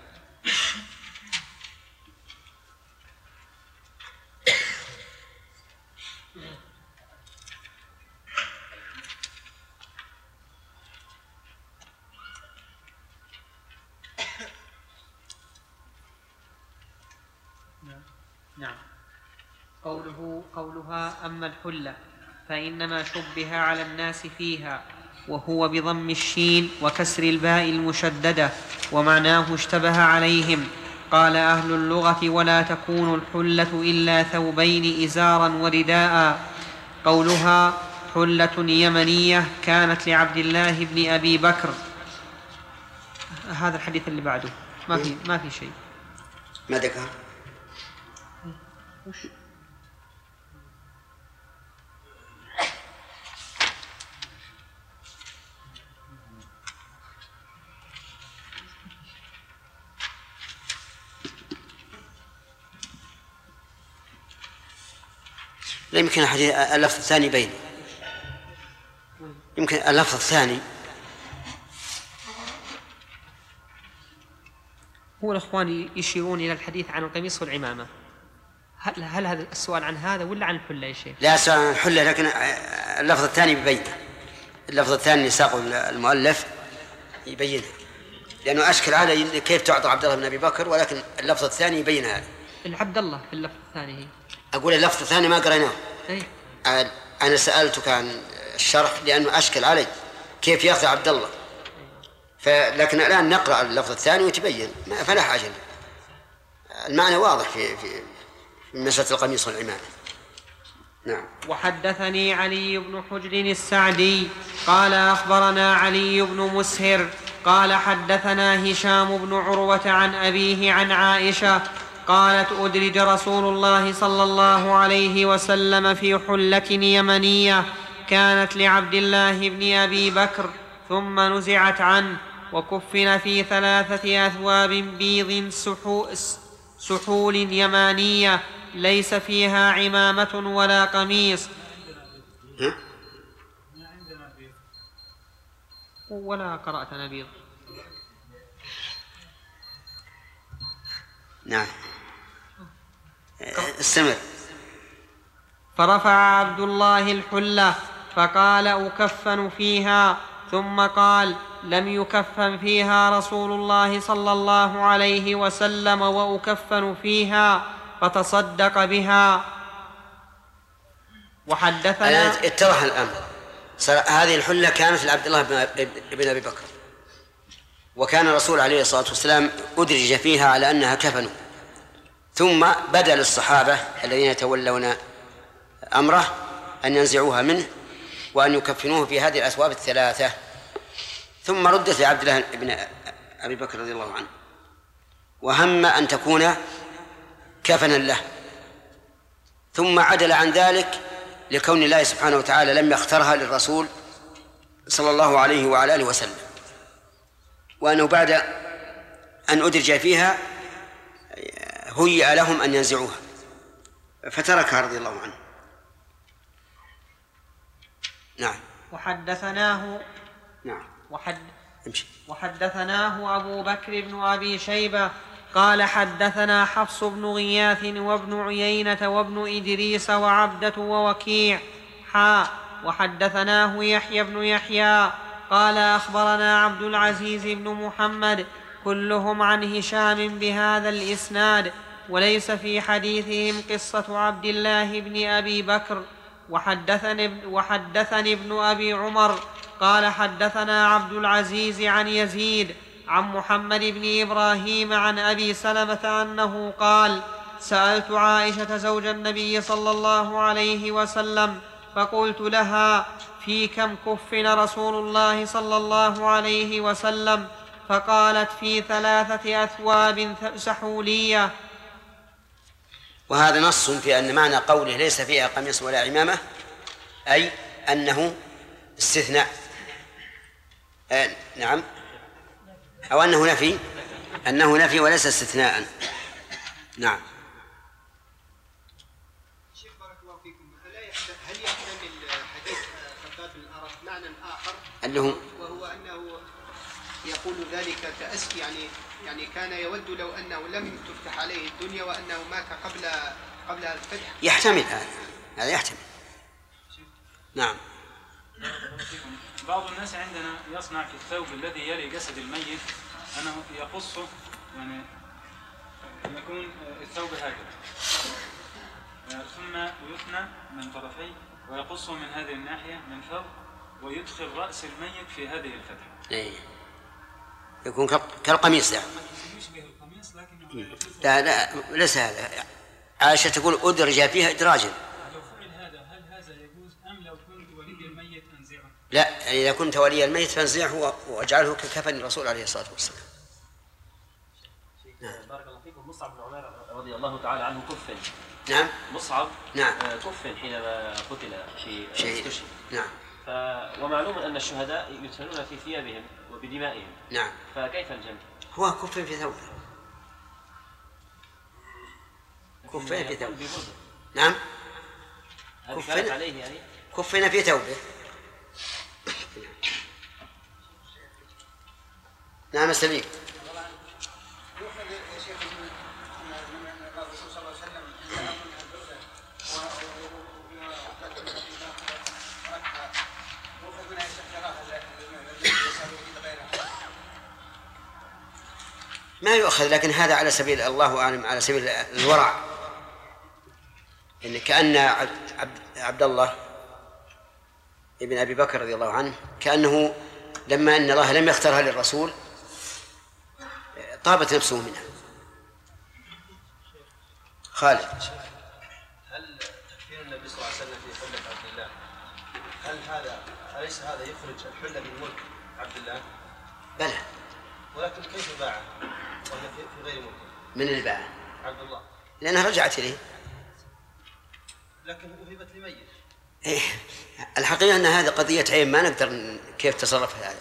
نعم. قوله قولها أما الحلة فإنما شبه على الناس فيها، وهو بضم الشين وكسر الباء المشددة، ومعناه اشتبه عليهم. قال أهل اللغة: ولا تكون الحلة إلا ثوبين إزارا ورداء. قولها حلة يمنية كانت لعبد الله بن أبي بكر. هذا الحديث اللي بعده ما في ما في شيء. ما ذكر؟ وش لا يمكن الحديث اللفظ الثاني بينه، يمكن اللفظ الثاني هو الأخوان يشيرون إلى الحديث عن القميص والعمامة. هل, هل هذا السؤال عن هذا ولا عن الحلة يا شيخ؟ لا، سؤال عن الحلة، لكن اللفظ الثاني ببينه. اللفظ الثاني اللي ساقه المؤلف يبينه، لأنه أشكل على كيف تعطى عبد الله بن أبي بكر، ولكن اللفظ الثاني يبين هذا. العبد الله في اللفظ الثاني هي. أقول اللفظ الثاني ما قرأناه. أي. أنا سألتك عن الشرح لأنه أشكل علي كيف يأخذ عبد الله، فلكن الآن نقرأ اللفظ الثاني وتبين، فلا حاجة. المعنى واضح في في مسألة القميص والعمامة. نعم. وحدثني علي بن حجر السعدي قال أخبرنا علي بن مسهر قال حدثنا هشام بن عروة عن أبيه عن عائشة قالت: أدرج رسول الله صلى الله عليه وسلم في حلة يمنية كانت لعبد الله بن أبي بكر ثم نزعت عنه، وكفن في ثلاثة أثواب بيض سحول يمانية ليس فيها عمامة ولا قميص ولا قرأت نبيض. نعم، استمر. فرفع عبد الله الحلة فقال: أكفن فيها، ثم قال: لم يكفن فيها رسول الله صلى الله عليه وسلم وأكفن فيها. فتصدق بها. وحدثنا اتضح الأمر. هذه الحلة كانت لعبد الله بن أبي بكر، وكان الرسول عليه الصلاة والسلام أدرج فيها على أنها كفن، ثم بدا للصحابة الذين يتولون أمره أن ينزعوها منه وأن يكفنوه في هذه الأثواب الثلاثة، ثم ردت لعبد الله بن أبي بكر رضي الله عنه، وهم أن تكون كفنا له، ثم عدل عن ذلك لكون الله سبحانه وتعالى لم يخترها للرسول صلى الله عليه وعلى آله وسلم، وأنه بعد أن أدرج فيها هيئ لهم أن ينزعوها فتركها رضي الله عنه. نعم. وحدثناه نعم. وحد امشي. وحدثناه أبو بكر بن أبي شيبة قال حدثنا حفص بن غياث وابن عيينة وابن إدريس وعبدة ووكيع حاء. وحدثناه يحيى بن يحيى قال أخبرنا عبد العزيز بن محمد كلهم عن هشام بهذا الإسناد، وليس في حديثهم قصة عبد الله بن أبي بكر. وحدثني, وحدثني ابن أبي عمر قال حدثنا عبد العزيز عن يزيد عن محمد بن إبراهيم عن أبي سلمة أنه قال سألت عائشة زوج النبي صلى الله عليه وسلم فقلت لها في كم كفن رسول الله صلى الله عليه وسلم؟ فقالت في ثلاثة أثواب سحولية. وهذا نص في أن معنى قوله ليس فيها قميص ولا عمامة أي أنه استثناء. آه نعم، أو أنه نفي، أنه نفي وليس استثناء. نعم. شيخ بارك الله فيكم، هل يحتمل حديث خفاف الأرق معنى آخر اللي هو وهو أنه يقول ذلك تأسي، يعني يعني كان يود لو أنه لم تفتح عليه الدنيا وأنه مات قبل قبل الفتح؟ يحتمل هذا، هذا يحتمل. نعم. بعض الناس عندنا يصنع في الثوب الذي يلي جسد الميت أنه يقصه، يعني يكون الثوب هكذا ثم يثنى من طرفيه ويقصه من هذه الناحية من فوق ويدخل رأس الميت في هذه الفتحة. إيه. يكون كالقميص يعني. يشبه القميص لكنه لا لا ليس هذا. عائشة تقول أدرج فيها إدراجا. لو فعل هذا هل هذا يجوز أم لو كنت ولي الميت أنزعه؟ لا، إذا كنت ولي الميت فانزعه واجعله ككفن الرسول عليه الصلاة والسلام. نعم. بارك الله فيكم. مصعب بن عمير رضي الله تعالى عنه كفن. نعم. مصعب نعم. كفن حينما قتل في شهيد. نعم. ف... ومعلوم أن الشهداء يدفنون في ثيابهم وبدمائهم. نعم. فكيف الجمع؟ هو كفن في ثوبه. كفن في ثوبه. نعم. كفن عليه يعني. كفن في ثوبه. نعم السبيل. ما يؤخذ، لكن هذا على سبيل الله أعلم على سبيل الورع، إن كأن عبد, عبد الله ابن أبي بكر رضي الله عنه كأنه لما أن الله لم يختارها للرسول طابت نفسه منها. خالد. هل تكفير النبي صلى الله عليه وسلم في حلة عبد الله هل هذا أليس هذا يخرج الحلة من ملك عبد الله؟ بلى. ولكن كيف باعها وهي في غير ملك؟ من اللي باعها؟ عبد الله. لأنها رجعت إليه. لكن وهبت لميت. إيه. الحقيقة أن هذه قضية عين ما نقدر كيف تصرف هذا.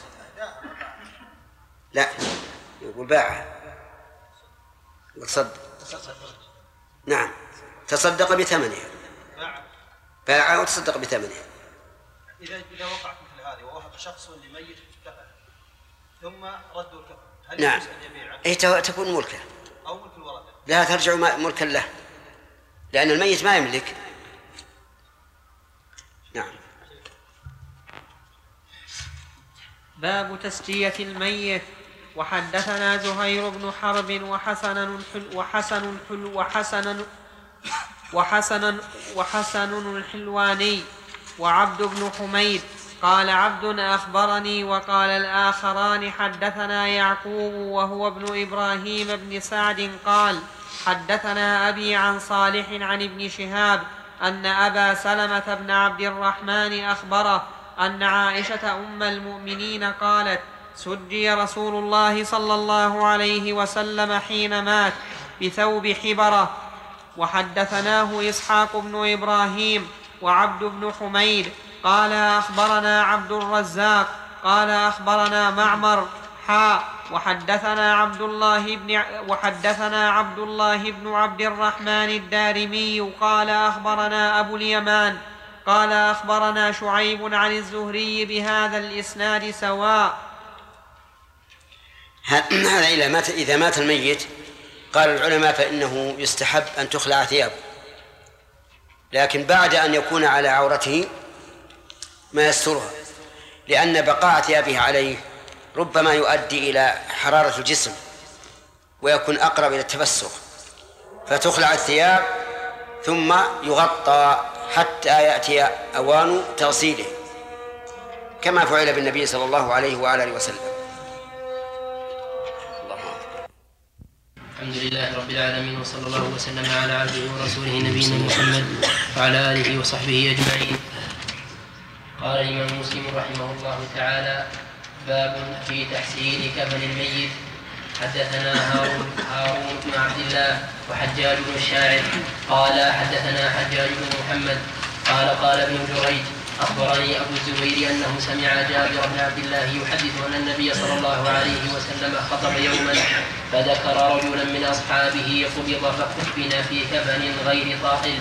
لا يقول باعها. تصدق. نعم تصدق بثمنها. باعها وتصدق بثمنها. إذا إذا وقعت مثل هذه ووهب شخص لميت كفن ثم ردوا الكفن هل نعم. يجوز أن يبيعه؟ إيه تكون ملكه. أو ملك الورثة. لا ترجع ملكا له لأن الميت ما يملك. نعم. باب تسجية الميت. وحدثنا زهير بن حرب وحسن الحل وحسن الحل وحسن وحسن, وحسن الحلواني وعبد بن حميد. قال عبد أخبرني، وقال الآخران حدثنا يعقوب وهو ابن إبراهيم بن سعد قال حدثنا أبي عن صالح عن ابن شهاب أن أبا سلمة بن عبد الرحمن أخبره أن عائشة أم المؤمنين قالت سجي رسول الله صلى الله عليه وسلم حين مات بثوب حبرة. وحدثناه إسحاق بن إبراهيم وعبد بن حميد قال أخبرنا عبد الرزاق قال أخبرنا معمر حاء وحدثنا عبد الله بن وحدثنا عبد الله بن عبد الرحمن الدارمي قال أخبرنا أبو اليمان قال أخبرنا شعيب عن الزهري بهذا الإسناد سواء. هذا إذا مات إذا مات الميت قال العلماء فإنه يستحب أن تخلع ثيابه، لكن بعد أن يكون على عورته ما يسترها، لأن بقاء ثيابه عليه ربما يؤدي إلى حرارة الجسم ويكون أقرب إلى التفسخ، فتخلع الثياب ثم يغطى حتى يأتي أوان تغسيله كما فعل بالنبي صلى الله عليه وآله وسلم. الحمد لله رب العالمين، وصلى الله وسلم على عبده ورسوله نبينا محمد وعلى آله وصحبه أجمعين. قال الإمام مسلم رحمه الله تعالى: باب في تحسين كفن الميت. حدثنا هارون, هارون بن عبد الله وحجاج بن الشاعر قال حدثنا حجاج بن محمد قال قال ابن جريج أخبرني أبو الزبير أنه سمع جابر بن عبد الله يحدث أن النبي صلى الله عليه وسلم خطب يوما فذكر رجلا من أصحابه قبض فكفن في كفن غير طاحل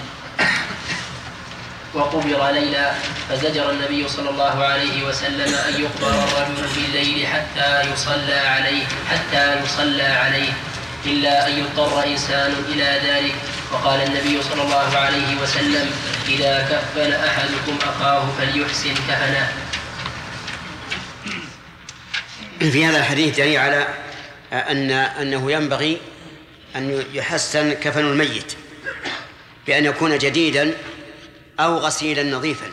وقبر ليلا، فزجر النبي صلى الله عليه وسلم أن يقبر الرجل بالليل حتى يصلى عليه حتى يصلى عليه إلا أن يضطر إنسان إلى ذلك. وقال النبي صلى الله عليه وسلم: إذا كفن أحدكم أخاه فليحسن كفنه. في هذا الحديث دليل على أن أنه ينبغي أن يحسن كفن الميت بأن يكون جديدا أو غسيلا نظيفا.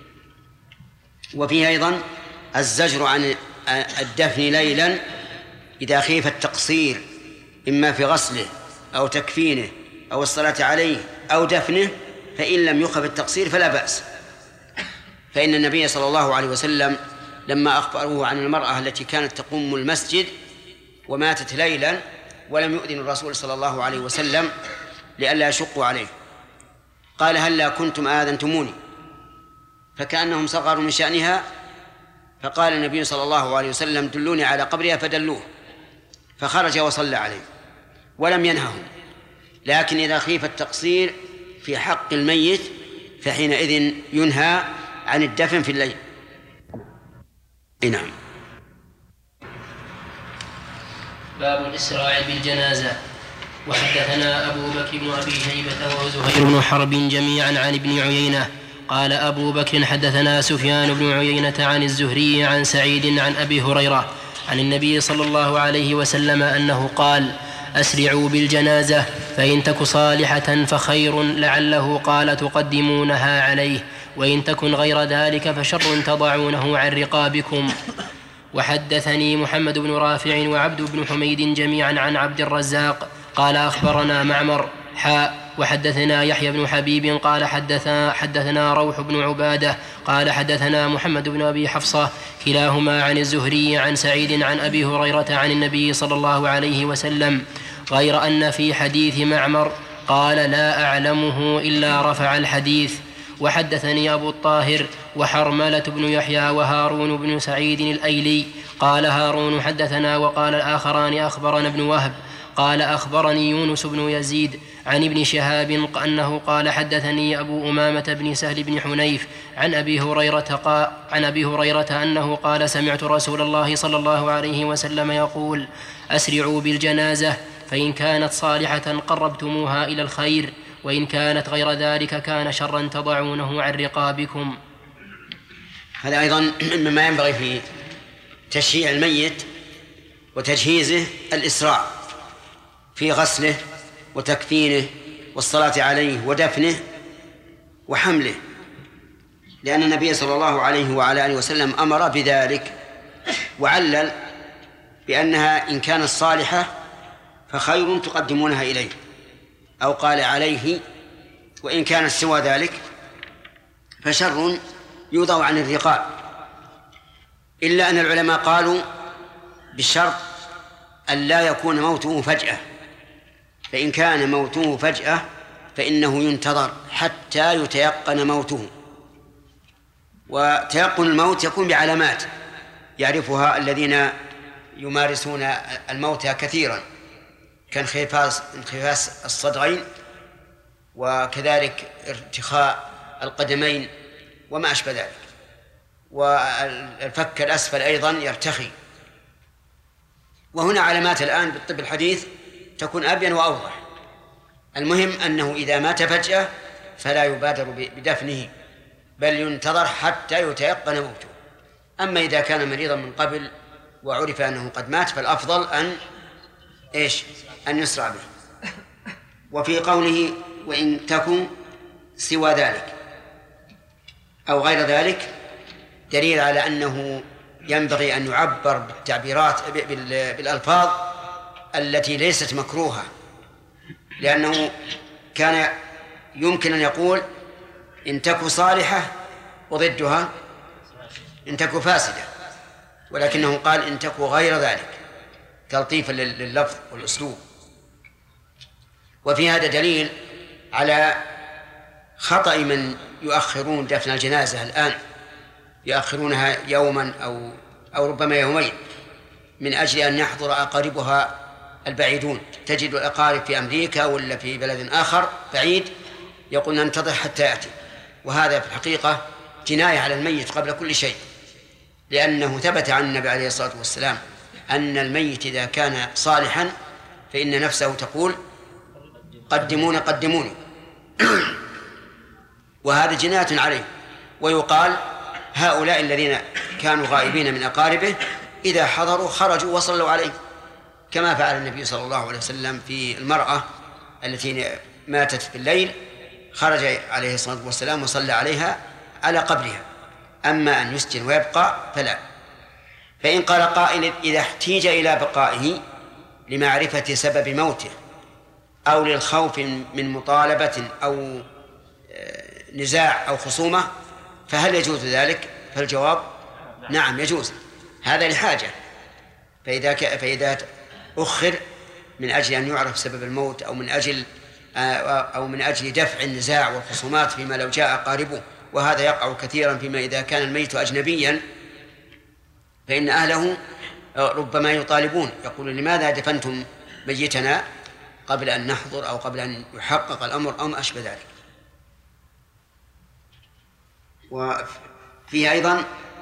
وفيه أيضا الزجر عن الدفن ليلا إذا خيف التقصير إما في غسله أو تكفينه أو الصلاة عليه أو دفنه، فإن لم يخف التقصير فلا بأس. فإن النبي صلى الله عليه وسلم لما أخبروه عن المرأة التي كانت تقوم المسجد وماتت ليلا ولم يؤذن الرسول صلى الله عليه وسلم لئلا يشقوا عليه، قال: هلا كنتم آذنتموني؟ فكأنهم صغروا من شأنها، فقال النبي صلى الله عليه وسلم: دلوني على قبرها، فدلوه، فخرج وصلى عليه ولم ينههم. لكن إذا خيف التقصير في حق الميت فحينئذ ينهى عن الدفن في الليل. نعم. باب الإسراع بالجنازة. وحدثنا أبو بكر بن أبي شيبة وزهير بن حرب جميعا عن ابن عيينة قال أبو بكر حدثنا سفيان بن عيينة عن الزهري عن سعيد عن أبي هريرة عن النبي صلى الله عليه وسلم أنه قال: أسرعوا بالجنازة فإن تك صالحة فخير، لعله قال تقدمونها عليه، وإن تكن غير ذلك فشر تضعونه عن رقابكم. وحدثني محمد بن رافع وعبد بن حميد جميعا عن عبد الرزاق قال أخبرنا معمر حاء وحدثنا يحيى بن حبيب قال حدثنا, حدثنا روح بن عبادة قال حدثنا محمد بن أبي حفصة كلاهما عن الزهري عن سعيد عن أبي هريرة عن النبي صلى الله عليه وسلم، غير أن في حديث معمر قال: لا أعلمه إلا رفع الحديث. وحدثني أبو الطاهر وحرملة بن يحيى وهارون بن سعيد الأيلي قال هارون حدثنا، وقال الآخران أخبرنا ابن وهب قال أخبرني يونس بن يزيد عن ابن شهاب أنه قال حدثني أبو أمامة بن سهل بن حنيف عن أبي هريرة قال عن أبي هريرة أنه قال: سمعت رسول الله صلى الله عليه وسلم يقول: أسرعوا بالجنازة فإن كانت صالحة قربتموها إلى الخير، وإن كانت غير ذلك كان شرا تضعونه عن رقابكم. هذا أيضا مما ينبغي في تشييع الميت وتجهيزه الإسراع في غسله وتكفينه والصلاة عليه ودفنه وحمله، لأن النبي صلى الله عليه وعلى آله وسلم أمر بذلك، وعلل بأنها إن كانت صالحة فخير تقدمونها إليه، أو قال عليه، وإن كانت سوى ذلك فشر يوضع عن الرقاب. إلا أن العلماء قالوا بالشرط أن لا يكون موته فجأة، فإن كان موته فجأة فإنه ينتظر حتى يتيقن موته، وتيقن الموت يكون بعلامات يعرفها الذين يمارسون الموت كثيرا، كانخفاض انخفاض الصدغين، وكذلك ارتخاء القدمين وما أشبه ذلك، والفك الأسفل أيضا يرتخي. وهنا علامات الآن بالطب الحديث تكون أبين وأوضح. المهم أنه إذا مات فجأة فلا يبادر بدفنه، بل ينتظر حتى يتيقن موته. أما إذا كان مريضا من قبل وعرف أنه قد مات فالأفضل أن إيش أن يسرع به. وفي قوله وإن تكن سوى ذلك أو غير ذلك دليل على أنه ينبغي أن يعبر بالتعبيرات بالألفاظ التي ليست مكروهة، لأنه كان يمكن أن يقول إن تكن صالحة وضدها إن تكن فاسدة، ولكنه قال إن تكن غير ذلك تلطيفا لللفظ والأسلوب. وفي هذا دليل على خطأ من يؤخرون دفن الجنازة الآن، يؤخرونها يوما أو أو ربما يومين من أجل أن يحضر أقاربها البعيدون. تجد الأقارب في أمريكا ولا في بلد آخر بعيد يقول ننتظر حتى يأتي، وهذا في الحقيقة جناية على الميت قبل كل شيء، لأنه ثبت عن النبي عليه الصلاة والسلام أن الميت إذا كان صالحا فإن نفسه تقول قدمون قدموني وهذا جناية عليه. ويقال هؤلاء الذين كانوا غائبين من أقاربه إذا حضروا خرجوا وصلوا عليه، كما فعل النبي صلى الله عليه وسلم في المرأة التي ماتت في الليل، خرج عليه الصلاة والسلام وصلى عليها على قبرها. أما أن يسجن ويبقى فلا. فإن قال قائل إذا احتيج إلى بقائه لمعرفة سبب موته أو للخوف من مطالبة أو نزاع أو خصومة فهل يجوز ذلك؟ فالجواب نعم يجوز، هذا لحاجة. فإذا ك... فإذا أخر من أجل أن يعرف سبب الموت أو من أجل أو من أجل دفع النزاع والخصومات فيما لو جاء قاربه، وهذا يقع كثيرا فيما إذا كان الميت أجنبيا فإن أهله ربما يطالبون يقولون لماذا دفنتم ميتنا قبل أن نحضر أو قبل أن يحقق الأمر أو ما أشبه ذلك. وفيه أيضا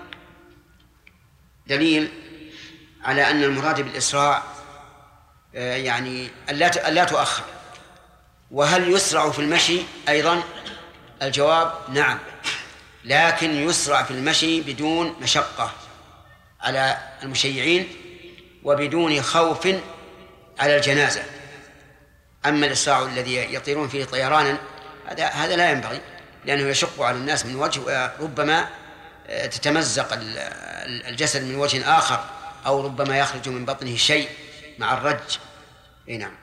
دليل على أن المراد بالإسراع يعني ألا تؤخر. وهل يسرع في المشي أيضا؟ الجواب نعم، لكن يسرع في المشي بدون مشقة على المشيعين وبدون خوف على الجنازة. أما الإسراع الذي يطيرون فيه طيرانا هذا هذا لا ينبغي، لأنه يشق على الناس من وجه، وربما تتمزق الجسد من وجه آخر، أو ربما يخرج من بطنه شيء مع الرج. أي نعم.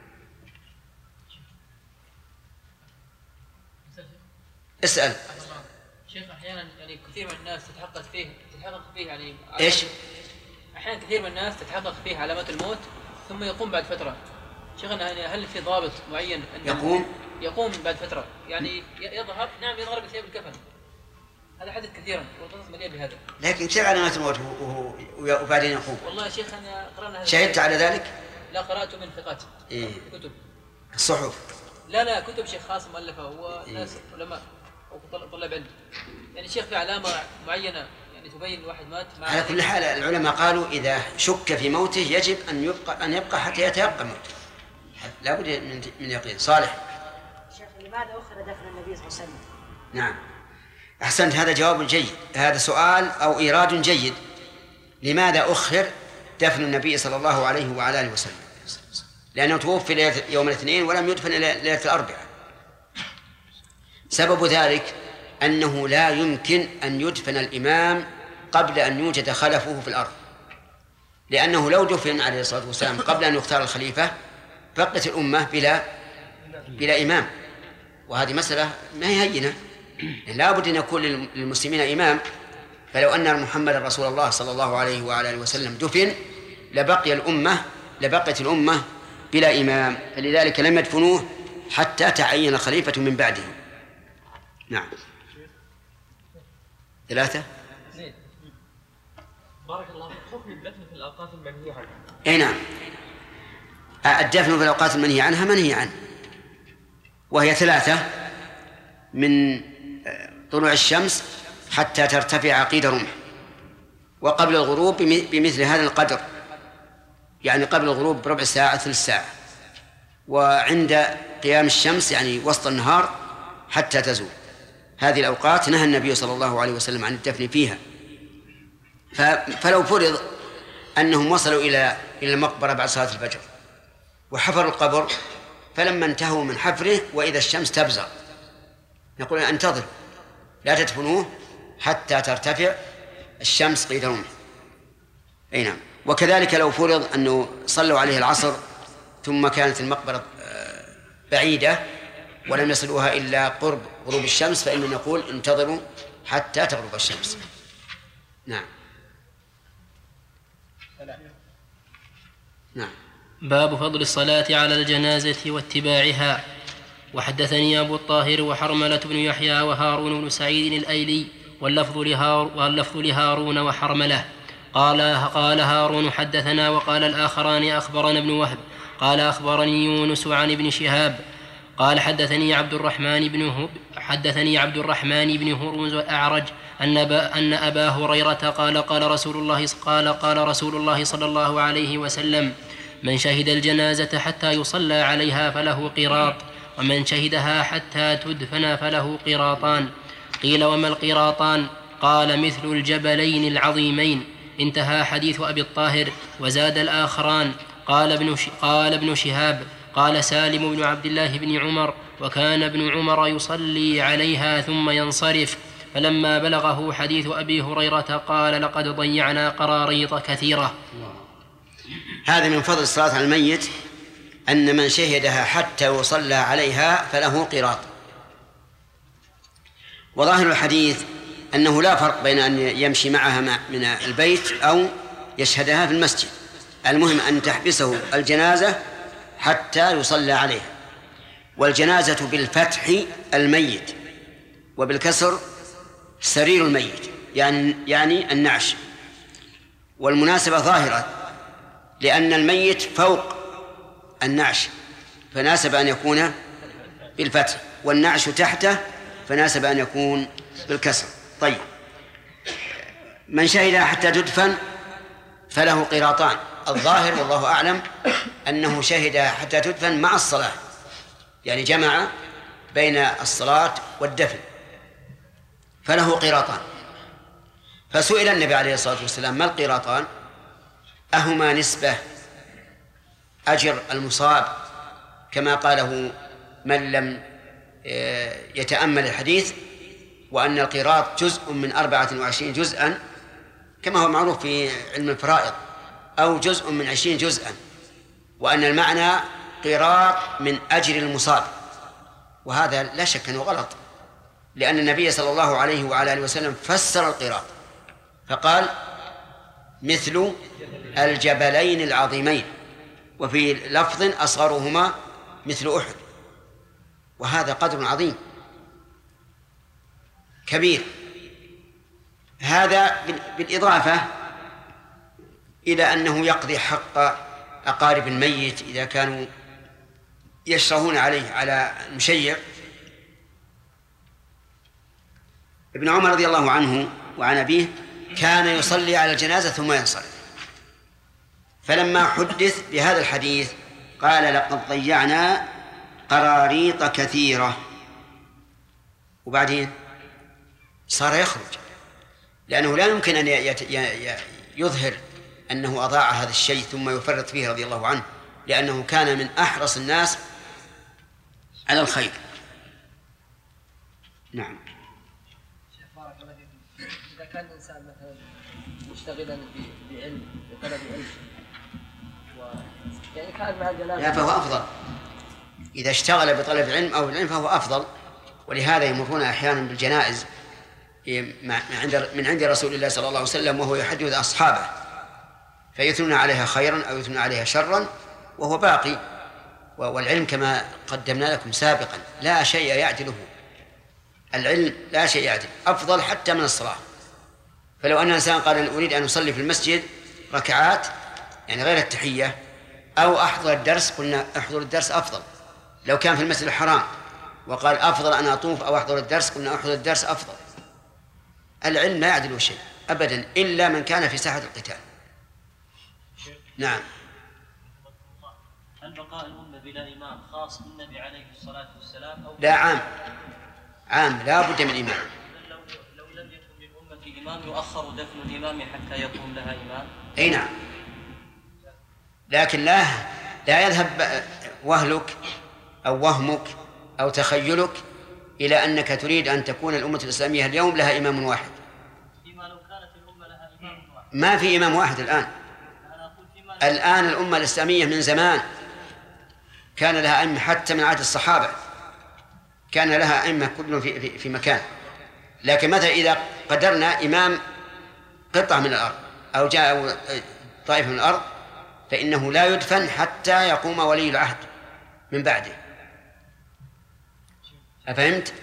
اسأل. شيخ أحيانا يعني كثير من الناس تتحقق فيه تتحقق فيه يعني إيش؟ أحيانا كثير من الناس تتحقق فيه علامات الموت ثم يقوم بعد فترة. شيخنا يعني هل في ضابط معين أن يقوم يقوم بعد فترة يعني يظهر نعم يظهر بثياب الكفن؟ هذا حدث كثيرا والقصص مليئة بهذا. لكن كيف علامات الموت وبعدين يقوم؟ والله يا شيخ أنا قرأنا هذا. شهدت على ذلك؟ لا قرأته من ثقات. إيه؟ كتب. الصحف. لا لا كتب شيخ خاص مؤلفة هو ناس علماء أو طلاب علم. يعني شيخ في علامة معينة يعني تبين واحد مات. على كل حال العلماء قالوا إذا شك في موته يجب أن يبقى أن يبقى حتى يتيقن موته. لا بد من من يقين. صالح. شيخ لماذا أخر دفن النبي صلى الله عليه وسلم؟ نعم. أحسنت، هذا جواب جيد، هذا سؤال أو إيراد جيد. لماذا أخر دفن النبي صلى الله عليه وعلى آله وسلم؟ لأنه توفي يوم الاثنين ولم يدفن إلى ليلة الأربعاء، سبب ذلك أنه لا يمكن أن يدفن الإمام قبل أن يوجد خلفه في الأرض، لأنه لو دفن عليه الصلاة والسلام قبل أن يختار الخليفة بقت الأمة بلا بلا إمام، وهذه مسألة ما هي هينة. لا بد أن يكون للمسلمين إمام، فلو أن محمد رسول الله صلى الله عليه وعلى آله وسلم دفن لبقي الأمة لبقت الأمة بلا إمام، فلذلك لم يدفنوه حتى تعين خليفة من بعده. نعم. ثلاثة. بارك الله فيك. حكم الدفن في الأوقات المنهي عنها. أي نعم، الدفن في الأوقات المنهي عنها منهي عنه، وهي ثلاثة: من طلوع الشمس حتى ترتفع قيد رمح، وقبل الغروب بمثل هذا القدر، يعني قبل الغروب بربع ساعة ثلث ساعة، وعند قيام الشمس يعني وسط النهار حتى تزول. هذه الأوقات نهى النبي صلى الله عليه وسلم عن الدفن فيها. فلو فرض أنهم وصلوا إلى إلى المقبرة بعد صلاة الفجر وحفروا القبر، فلما انتهوا من حفره وإذا الشمس تبزغ نقول انتظر لا تدفنوه حتى ترتفع الشمس قيد رمح. أي نعم. وكذلك لو فرض أنه صلوا عليه العصر ثم كانت المقبرة بعيدة ولم يصلوها إلا قرب غروب الشمس، فإننا نقول انتظروا حتى تغرب الشمس. نعم. نعم. باب فضل الصلاة على الجنازة واتباعها. وحدثني أبو الطاهر وحرملة بن يحيى وهارون بن سعيد الأيلي واللفظ لهار واللفظ لهارون وحرملة. قال قال هارون حدثنا، وقال الآخران أخبرنا ابن وهب قال أخبرني يونس عن ابن شهاب قال حدثني عبد الرحمن بن هب حدثني عبد الرحمن بن هرمز الأعرج أن أن أبا هريرة قال قال رسول الله قال قال رسول الله صلى الله عليه وسلم: من شهد الجنازة حتى يصلى عليها فله قيراط، ومن شهدها حتى تدفن فله قيراطان. قيل: وما القيراطان؟ قال: مثل الجبلين العظيمين. انتهى حديث أبي الطاهر. وزاد الآخران. قال ابن, قال ابن شهاب قال سالم بن عبد الله بن عمر: وكان ابن عمر يصلي عليها ثم ينصرف. فلما بلغه حديث أبي هريرة قال: لقد ضيعنا قراريط كثيرة. هذا من فضل الصلاة على الميت أن من شهدها حتى يصلى عليها فله قيراط. وظاهر الحديث أنه لا فرق بين أن يمشي معها من البيت أو يشهدها في المسجد، المهم أن تحبسه الجنازة حتى يصلى عليها. والجنازة بالفتح الميت، وبالكسر سرير الميت، يعني يعني النعش. والمناسبة ظاهرة، لأن الميت فوق النعش فناسب أن يكون بالفتح، والنعش تحته فناسب أن يكون بالكسر. طيب، من شهد حتى تدفن فله قيراطان. الظاهر والله أعلم أنه شهد حتى تدفن مع الصلاة، يعني جمع بين الصلاة والدفن، فله قيراطان. فسئل النبي عليه الصلاة والسلام: ما القيراطان؟ أهما نسبة أجر المصاب كما قاله من لم يتأمل الحديث، وأن القيراط جزء من أربعة وعشرين جزءا كما هو معروف في علم الفرائض، أو جزء من عشرين جزءا، وأن المعنى قيراط من أجر المصاب. وهذا لا شك أنه غلط، لأن النبي صلى الله عليه وعلى آله وسلم فسر القيراط فقال: مثل الجبلين العظيمين، وفي لفظ أصغرهما مثل أحد. وهذا قدر عظيم كبير. هذا بالإضافة إلى أنه يقضي حق أقارب الميت إذا كانوا يشرهون عليه على المشيع. ابن عمر رضي الله عنه وعن أبيه كان يصلي على الجنازة ثم ينصرف، فلما حدث بهذا الحديث قال: لقد ضيعنا قراريط كثيرة. وبعدين صار يخرج، لأنه لا يمكن أن يظهر أنه أضاع هذا الشيء ثم يفرط فيه رضي الله عنه، لأنه كان من أحرص الناس على الخير. نعم. شيخ بارك الله فيكم، إذا كان الإنسان مثلا مشتغلا بعلم بطلب علم و يعني كان مع الجنازة لا فهو أفضل، إذا اشتغل بطلب علم أو العلم فهو أفضل. ولهذا يمرون أحيانا بالجنائز من عند رسول الله صلى الله عليه وسلم وهو يحدث أصحابه فيثنون عليها خيرا أو يثنون عليها شرا وهو باقي. والعلم كما قدمنا لكم سابقا لا شيء يعدله، العلم لا شيء يعدل، أفضل حتى من الصلاة. فلو أن الإنسان قال أريد أن أصلي في المسجد ركعات يعني غير التحية أو أحضر الدرس، قلنا أحضر الدرس أفضل. لو كان في المسجد الحرام وقال أفضل أن أطوف أو أحضر الدرس، قلنا أحضر الدرس أفضل. العلم لا يعدل شيء أبدا إلا من كان في ساحة القتال. نعم. هل بقاء الأمة بلا إمام خاص بالنبي عليه الصلاة والسلام أو لا عام؟ عام لا بد من إمام. لو, لو لم يكن للأمة إمام يؤخر دفن الإمام حتى يكون لها إمام؟ أي نعم، لكن لا لا يذهب وهلك أو وهمك أو تخيلك إلى أنك تريد أن تكون الأمة الإسلامية اليوم لها إمام واحد. فيما لو كانت الأمة لها إمام واحد. ما في إمام واحد الآن. الآن الأمة الإسلامية من زمان كان لها أئمة، حتى من عهد الصحابة كان لها أئمة كل في, في, في مكان. لكن مثلا إذا قدرنا إمام قطعة من الأرض أو جاء طائفة من الأرض فإنه لا يدفن حتى يقوم ولي العهد من بعده. أفهمت؟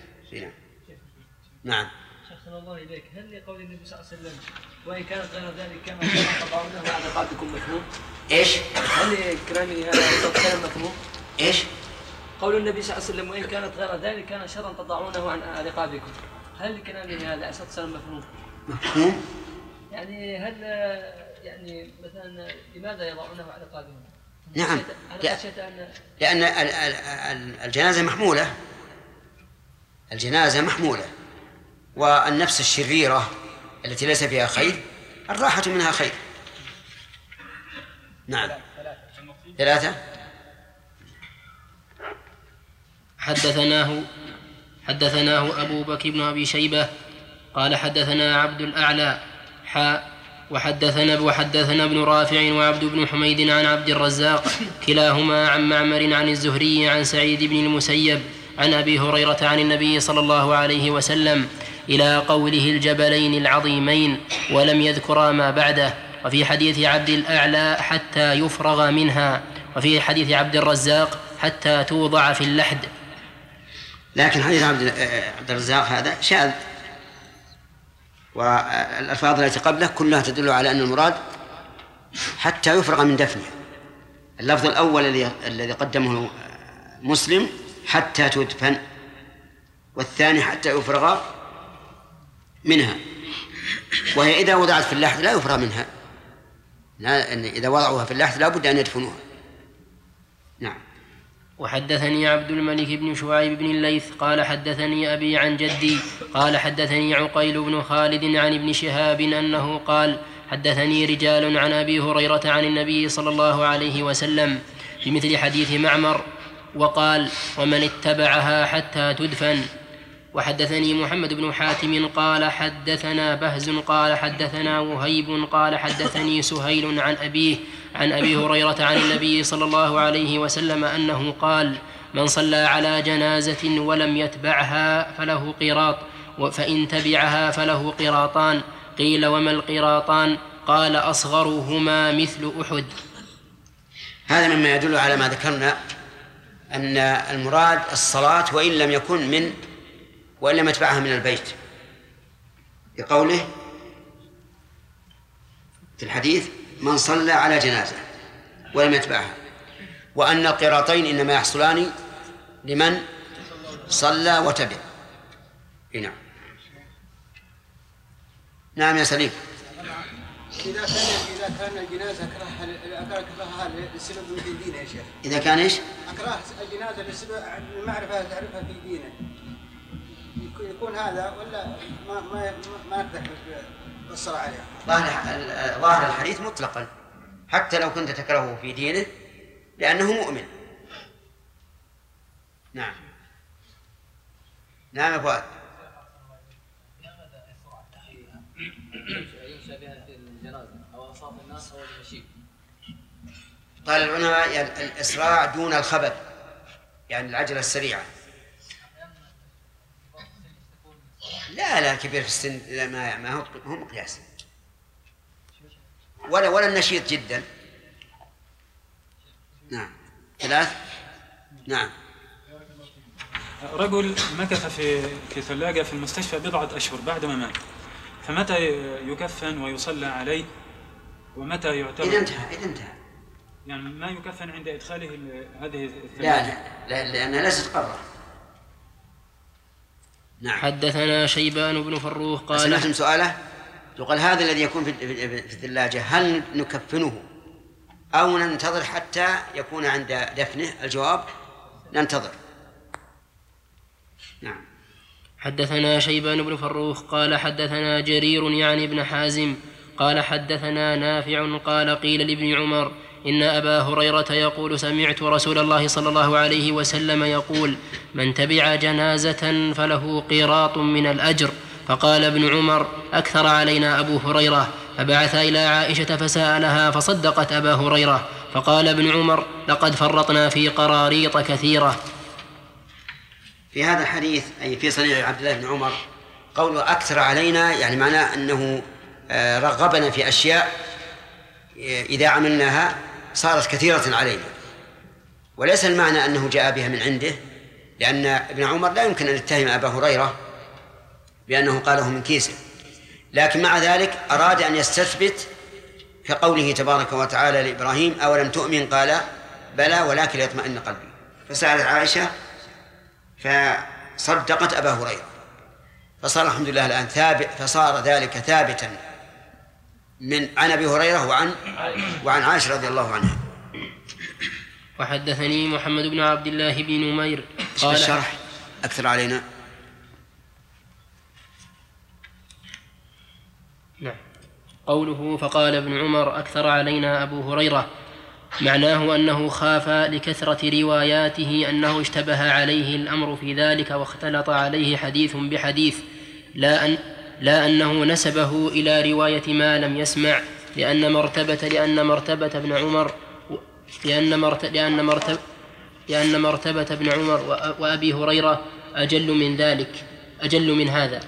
نعم. شيخنا الله إليك، هل لقول النبي صلى الله عليه وسلم وإن كانت غير ذلك كما تضعونه على رقابكم مفهوم؟ إيش؟ هل كلامي هذا كلام مفهوم؟ إيش؟ قول النبي صلى الله عليه وسلم وإن كانت غير ذلك كان شرا تضعونه عن رقابكم، هل كلامي هذا عليه الصلاة والسلام مفهوم؟ مفهوم؟ يعني هل يعني مثلا لماذا يضعونه على رقابهم؟ نعم، لأن الجنازة محمولة، الجنازة محمولة، والنفس الشريرة التي ليس فيها خير الراحة منها خير. نعم. ثلاثة. حدثناه حدثناه أبو بكر بن أبي شيبة قال حدثنا عبد الأعلى حاء وحدثنا وحدثنا ابن رافع وعبد بن حميد عن عبد الرزاق كلاهما عن معمر عن الزهري عن سعيد بن المسيب عن أبي هريرة عن النبي صلى الله عليه وسلم إلى قوله الجبلين العظيمين ولم يذكرا ما بعده. وفي حديث عبد الأعلى حتى يفرغ منها، وفي حديث عبد الرزاق حتى توضع في اللحد. لكن حديث عبد الرزاق هذا شاذ، والألفاظ التي قبله كلها تدل على أن المراد حتى يفرغ من دفنه. اللفظ الأول الذي الذي قدمه مسلم حتى تدفن، والثاني حتى يفرغ منها، وهي إذا وضعت في اللحد لا يفرغ منها، إذا وضعوها في اللحد لا بد أن يدفنوها. نعم. وحدثني عبد الملك بن شعيب بن الليث قال حدثني أبي عن جدي قال حدثني عقيل بن خالد عن ابن شهاب أنه قال حدثني رجال عن أبي هريرة عن النبي صلى الله عليه وسلم بمثل حديث معمر وقال ومن اتبعها حتى تدفن. وحدثني محمد بن حاتم قال حدثنا بهز قال حدثنا وهيب قال حدثني سهيل عن أبيه عن أبي هريرة عن النبي صلى الله عليه وسلم أنه قال من صلى على جنازة ولم يتبعها فله قيراط، فإن تبعها فله قيراطان. قيل وما القيراطان؟ قال أصغرهما مثل أحد. هذا مما يدل على ما ذكرنا أن المراد الصلاة وإن لم يكن من وإن لم يتبعها من البيت، بقوله في الحديث من صلى على جنازة ولم يتبعها، وأن القيراطين إنما يحصلان لمن صلى وتبع. نعم. نعم يا سليم. إذا كان إذا كان الجنازة أكره أكرهها للسبب من دينه يا شيخ. إذا كان إيش؟ أكره الجنازة للسبب المعرفة تعرفها في دينه، يكون هذا ولا ما ما ما نقدر بالصلاة عليها. ظاهر ظاهر الحديث مطلقا حتى لو كنت تكرهه في دينه لأنه مؤمن. نعم. نعم يا فؤاد. ينشأ بها في الجنازة أو أصاب الناس أو المشي. قال العلماء يعني الإسراع دون الخبر، يعني العجلة السريعة. لا لا كبير في السن لا ما ما هو هو مقياس، ولا ولا النشيط جدا. نعم. ثلاث. نعم. رجل مكث في في ثلاجة في المستشفى بضعة أشهر بعد ما مات، فمتى يكفن ويصلى عليه ومتى يعتبر؟ إذا انتهى إذا انتهى يعني ما يكفن عند إدخاله هذه الثلاجة؟ لا لا لا لأنها ليست قبره. نعم. حدثنا شيبان بن فروخ قال سمعتم سؤاله؟ يقول هذا الذي يكون في في الثلاجة هل نكفنه أو ننتظر حتى يكون عند دفنه؟ الجواب ننتظر. نعم. حدثنا شيبان بن فروخ قال حدثنا جرير يعني ابن حازم قال حدثنا نافع قال قيل لابن عمر إن أبا هريرة يقول سمعت رسول الله صلى الله عليه وسلم يقول من تبع جنازة فله قيراط من الأجر. فقال ابن عمر أكثر علينا أبو هريرة، فبعث إلى عائشة فسألها فصدقت أبا هريرة. فقال ابن عمر لقد فرطنا في قراريط كثيرة. في هذا الحديث أي في صنيع عبد الله بن عمر قوله أكثر علينا يعني معناه أنه رغبنا في أشياء إذا عملناها صارت كثيرة علينا، وليس المعنى أنه جاء بها من عنده، لأن ابن عمر لا يمكن أن يتهم أبا هريرة بأنه قاله من كيسه، لكن مع ذلك أراد أن يستثبت كقوله تبارك وتعالى لإبراهيم أولم تؤمن قال بلى ولكن ليطمئن قلبي، فسألت عائشة فصدقت أبا هريرة، فصار الحمد لله الآن ثابت، فصار ذلك ثابتا من عن أبي هريرة وعن وعن عائشة رضي الله عنها. وحدثني محمد بن عبد الله بن نمير قال الشرح أكثر علينا. نعم. قوله فقال ابن عمر أكثر علينا أبو هريرة معناه أنه خاف لكثرة رواياته أنه اشتبه عليه الأمر في ذلك واختلط عليه حديث بحديث، لا أن لا أنه نسبه إلى رواية ما لم يسمع، لأن مرتبة لأن مرتبة ابن عمر لأن مرتبة لأن مرتبة لأن مرتبة ابن عمر وأبي هريرة أجل من ذلك أجل من هذا.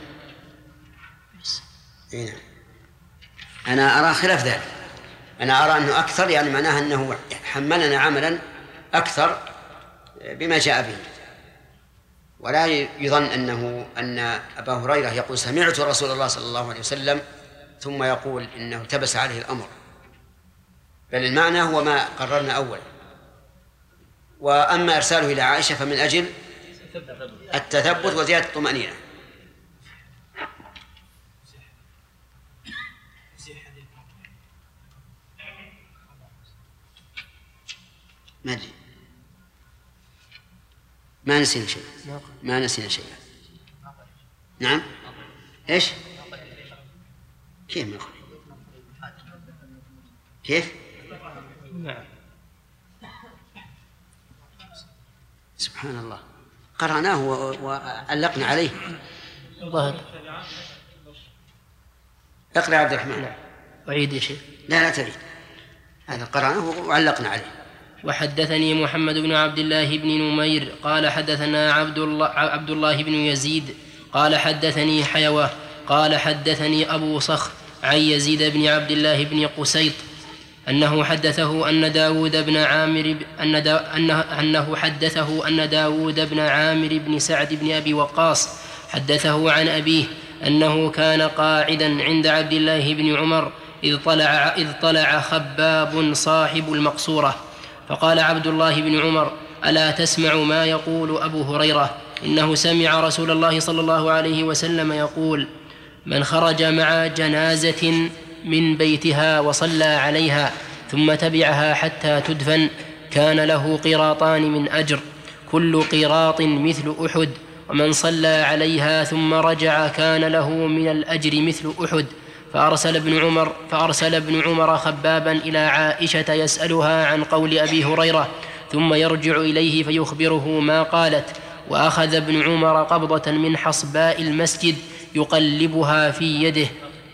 أنا أرى خلاف ذلك، أنا أرى أنه أكثر يعني معناها أنه حملنا عملا أكثر بما جاء به، ولا يظن أنه أن أبا هريرة يقول سمعت رسول الله صلى الله عليه وسلم ثم يقول إنه التبس عليه الأمر، بل المعنى هو ما قررنا أول. وأما إرساله إلى عائشة فمن أجل التثبت وزيادة الطمأنينة. ما أدري، ما نسينا شيء ما نسينا شيء نعم. إيش كيف ما يخرج كيف نعم. سبحان الله، قرأناه وعلقنا عليه. ظهر اقرأ عبد الرحمن. نعم. أعيد يا شيخ. لا لا تعيد، هذا قرأناه وعلقنا عليه. وحدثني محمد بن عبد الله بن نمير قال حدثنا عبد الله, عبد الله بن يزيد قال حدثني حيوة قال حدثني أبو صخر عن يزيد بن عبد الله بن قسيط أنه حدثه أن داود بن عامر أن دا أنه, أنه حدثه أن داود بن عامر بن سعد بن أبي وقاص حدثه عن أبيه أنه كان قاعدا عند عبد الله بن عمر إذ طلع, إذ طلع خباب صاحب المقصورة، فقال عبد الله بن عمر ألا تسمع ما يقول أبو هريرة إنه سمع رسول الله صلى الله عليه وسلم يقول من خرج مع جنازة من بيتها وصلى عليها ثم تبعها حتى تدفن كان له قيراطان من أجر كل قيراط مثل أحد، ومن صلى عليها ثم رجع كان له من الأجر مثل أحد. فأرسل ابن عمر فأرسل ابن عمر خبابا إلى عائشة يسألها عن قول أبي هريرة ثم يرجع إليه فيخبره ما قالت، وأخذ ابن عمر قبضة من حصباء المسجد يقلبها في يده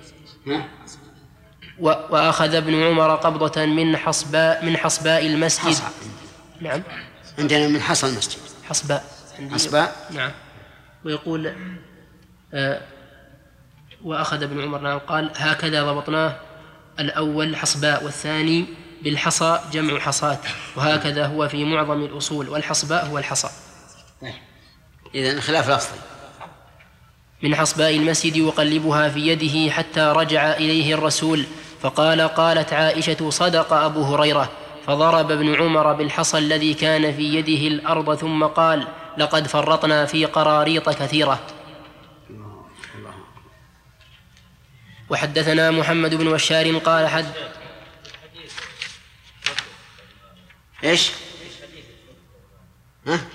وأخذ ابن عمر قبضة من حصباء من حصباء المسجد حصى. نعم عندنا من حصى المسجد حصباء حصباء نعم. ويقول آه وأخذ ابن عمر نعم قال هكذا ضبطناه، الأول حصباء والثاني بالحصى جمع حصاة، وهكذا هو في معظم الأصول، والحصباء هو الحصى. إذن خلاف لفظي. من حصباء المسجد يقلبها في يده حتى رجع إليه الرسول فقال قالت عائشة صدق أبو هريرة، فضرب ابن عمر بالحصى الذي كان في يده الأرض ثم قال لقد فرطنا في قراريط كثيرة. وحدثنا محمد بن بشار قال حد إيش؟ ها؟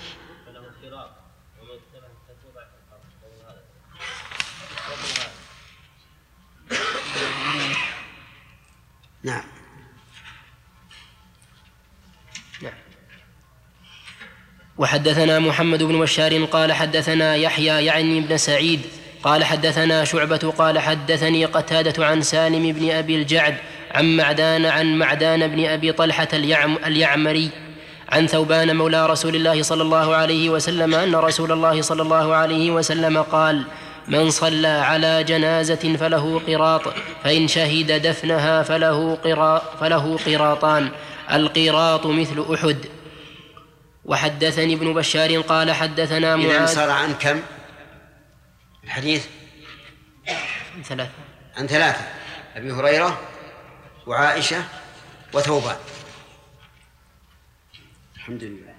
نعم. نعم. وحدثنا محمد بن بشار قال حدثنا يحيى يعني ابن سعيد قال حدثنا شعبة قال حدثني قتادة عن سالم بن أبي الجعد عن معدان عن معدان بن أبي طلحة اليعم اليعمري عن ثوبان مولى رسول الله صلى الله عليه وسلم أن رسول الله صلى الله عليه وسلم قال من صلى على جنازة فله قراط، فإن شهد دفنها فله, قرا فله قراطان، القراط مثل أحد. وحدثني ابن بشار قال حدثنا معاذ. إذن صار عن كم الحديث؟ عن ثلاثة عن ثلاثة أبي هريرة وعائشة وثوبان. الحمد لله.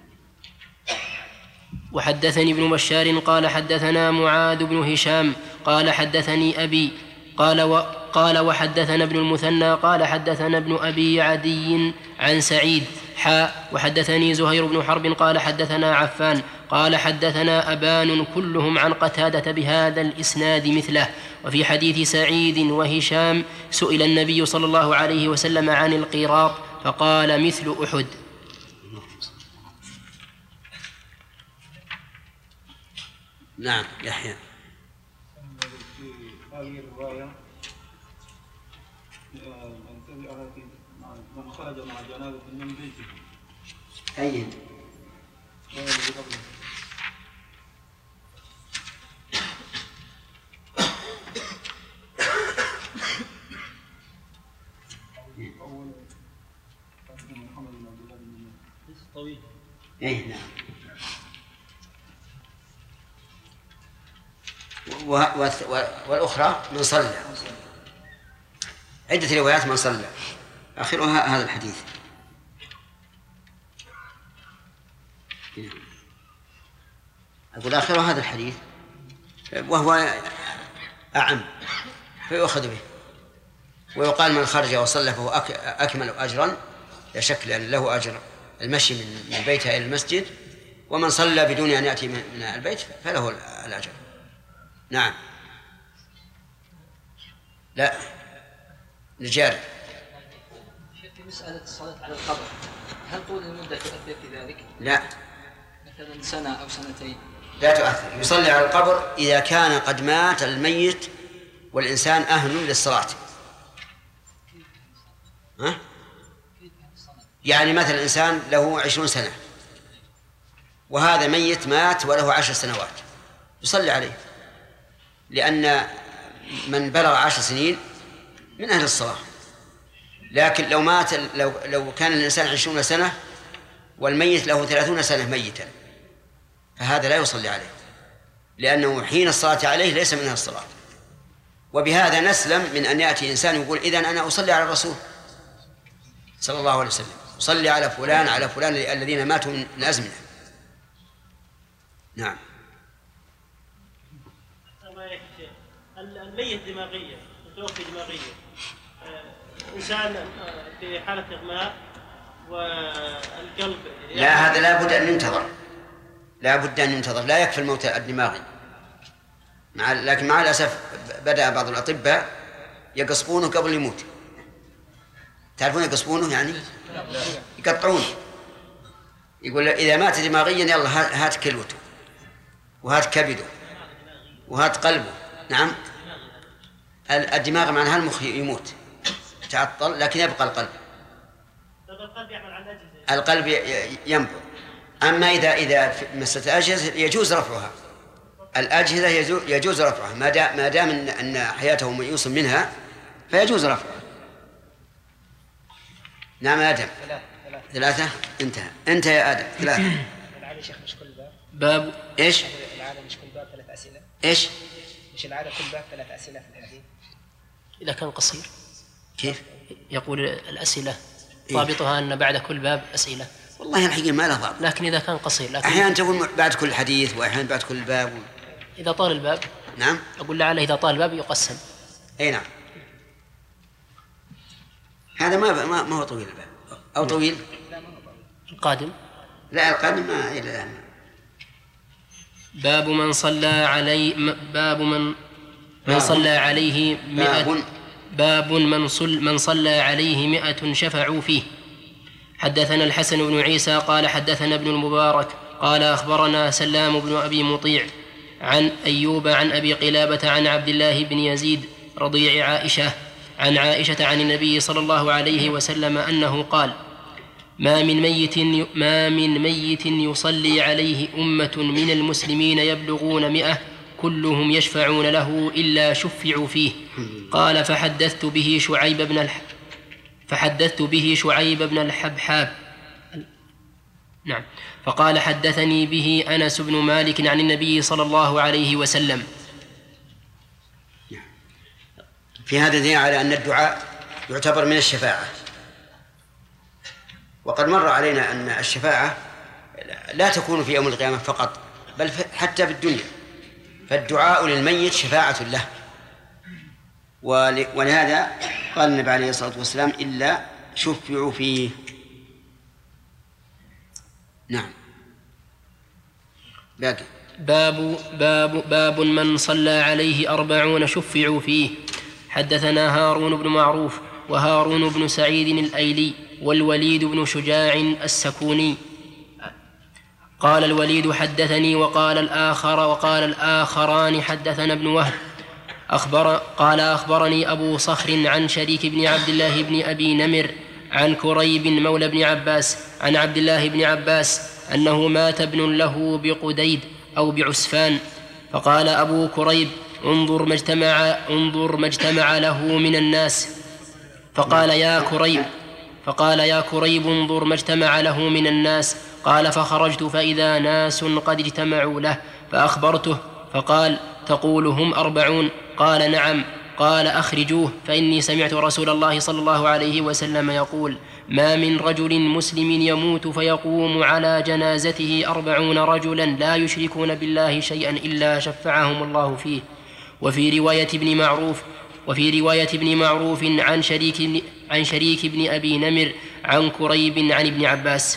وحدثني ابن بشار قال حدثنا معاذ بن هشام قال حدثني أبي قال, و قال وحدثنا ابن المثنى قال حدثنا ابن أبي عدي عن سعيد حاء وحدثني زهير بن حرب قال حدثنا عفان قال حدثنا أبان كلهم عن قتادة بهذا الإسناد مثله. وفي حديث سعيد وهشام سئل النبي صلى الله عليه وسلم عن القراط فقال مثل أحد. نعم يحيى. هذه الرواية من خرج مع جنازة من بيته. أي طويل. أي نعم. والأخرى من صلى. عدة روايات من صلى، آخرها هذا الحديث. أقول آخرها هذا الحديث وهو أعم فيؤخذ به، ويقال من خرج وصلى فهو أكمل أجرا، لا شك لأن له أجر المشي من بيته إلى المسجد، ومن صلى بدون أن يأتي من البيت فله الأجر. نعم. لا نجار. في مسألة الصلاة على القبر هل طول المدة تؤثر في ذلك؟ لا. مثلا سنة أو سنتين لا تؤثر. يصلي على القبر إذا كان قد مات الميت والإنسان أهل للصلاة. ها؟ يعني مثلا إنسان له عشرون سنة وهذا ميت مات وله عشر سنوات يصلي عليه، لأن من بلغ عشر سنين من أهل الصلاة. لكن لو مات لو, لو كان الإنسان عشرون سنة والميت له ثلاثون سنة ميتا فهذا لا يصلي عليه، لأنه حين الصلاة عليه ليس من أهل الصلاة. وبهذا نسلم من أن يأتي إنسان يقول إذن أنا أصلي على الرسول صلى الله عليه وسلم، أصلي على فلان على فلان الذين ماتوا من أزمنة. نعم. الميت دماغيا، متوفي دماغيا، إنسان في حالة إغماء والقلب لا، هذا لا بد أن ينتظر، لا بد أن ينتظر، لا يكفي الموت الدماغي. مع لكن مع الأسف بدأ بعض الأطباء يقصبونه قبل يموت. تعرفون يقصبونه يعني يقطعونه، يقول إذا مات دماغيا يلا هات كلوته وهات كبده وهات قلبه. نعم، الدماغ معناها المخ يموت تعطل، لكن يبقى القلب. القلب ينبض. أما إذا إذا مسألة الأجهزة يجوز رفعها، الأجهزة يجوز رفعها ما دام ما دام أن حياته ميؤوس منها فيجوز رفعها. نعم آدم. ثلاثة. انتهى. انت يا آدم. ثلاثة. العادة شيخ مش كل باب. باب إيش؟ العادة مش كل باب ثلاث أسئلة. إيش؟ مش العادة كل باب ثلاث أسئلة في الحديث. إذا كان قصير. كيف؟ يقول الأسئلة ضابطها أن بعد كل باب أسئلة. والله الحقيقة ما له ضابط. لكن إذا كان قصير. لكن أحيانا تقول بعد كل حديث وأحيانا بعد كل باب. إذا طال الباب. نعم. أقول لعله إذا طال الباب يقسم. أي نعم. هذا ما ما ما هو طويل الباب أو طويل. القادم. لا القادم ما إلى الآن. باب من صلى علي باب من من صلى عليه مئة باب من صل من صلى عليه مئة شفعوا فيه. حدثنا الحسن بن عيسى قال حدثنا ابن المبارك قال أخبرنا سلام بن أبي مطيع عن أيوب عن أبي قلابة عن عبد الله بن يزيد رضيع عائشة عن عائشة عن النبي صلى الله عليه وسلم أنه قال: ما من ميت ما من ميت يصلي عليه أمة من المسلمين يبلغون مئة كلهم يشفعون له إلا شفعوا فيه. قال: فحدثت به شعيب بن الح فحدثت به شعيب بن الحبحاب. نعم. فقال: حدثني به أنس بن مالك عن النبي صلى الله عليه وسلم. في هذا دليل على أن الدعاء يعتبر من الشفاعة. وقد مر علينا أن الشفاعة لا تكون في يوم القيامة فقط، بل حتى في الدنيا، فالدعاء للميت شفاعة له. ولهذا قال النبي عليه الصلاة والسلام: إلا شفعوا فيه. نعم. باقي. باب باب باب من صلى عليه أربعون شفعوا فيه. حدثنا هارون بن معروف وهارون بن سعيد الأيلي والوليد بن شجاع السكوني. قال الوليد: حدثني، وقال الآخر وقال الآخران حدثنا ابن وهب. أخبر قال: أخبرني أبو صخر عن شريك بن عبد الله بن أبي نمر عن كريب مولى بن عباس عن عبد الله بن عباس أنه مات ابن له بقديد أو بعسفان. فقال أبو كريب: انظر ما اجتمع انظر ما اجتمع له من الناس. فقال يا كريب فقال يا كريب انظر ما اجتمع له من الناس. قال: فخرجت فإذا ناس قد اجتمعوا له فأخبرته. فقال: تقول هم أربعون؟ قال: نعم. قال: أخرجوه، فإني سمعت رسول الله صلى الله عليه وسلم يقول: ما من رجل مسلم يموت فيقوم على جنازته أربعون رجلا لا يشركون بالله شيئا إلا شفعهم الله فيه. وفي رواية ابن معروف وفي رواية ابن معروف عن شريك عن شريك بن أبي نمر عن كريب عن ابن عباس.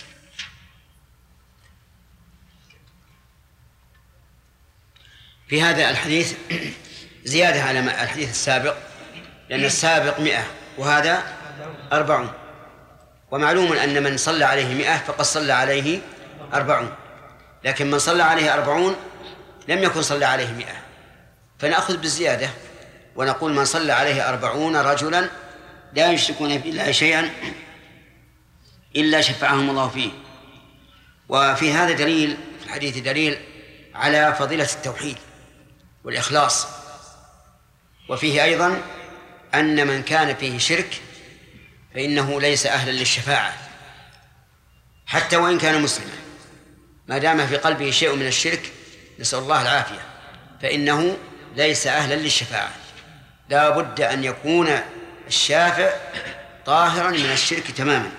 في هذا الحديث زيادة على الحديث السابق، لأن السابق مئة وهذا أربعون، ومعلوم أن من صلى عليه مئة فقد صلى عليه أربعون، لكن من صلى عليه أربعون لم يكن صلى عليه مئة، فنأخذ بالزيادة ونقول من صلى عليه أربعون رجلا لا يشركون بالله شيئا إلا شفعهم الله فيه. وفي هذا دليل في الحديث دليل على فضيلة التوحيد والإخلاص، وفيه أيضا أن من كان فيه شرك فإنه ليس أهلا للشفاعة حتى وإن كان مسلما، ما دام في قلبه شيء من الشرك نسأل الله العافية فإنه ليس أهلا للشفاعة. لا بد أن يكون الشافع طاهرا من الشرك تماما.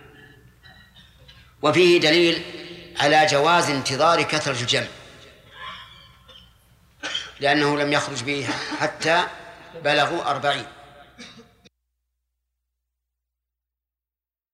وفيه دليل على جواز انتظار كثرة الجمع، لأنه لم يخرج به حتى بلغوا أربعين.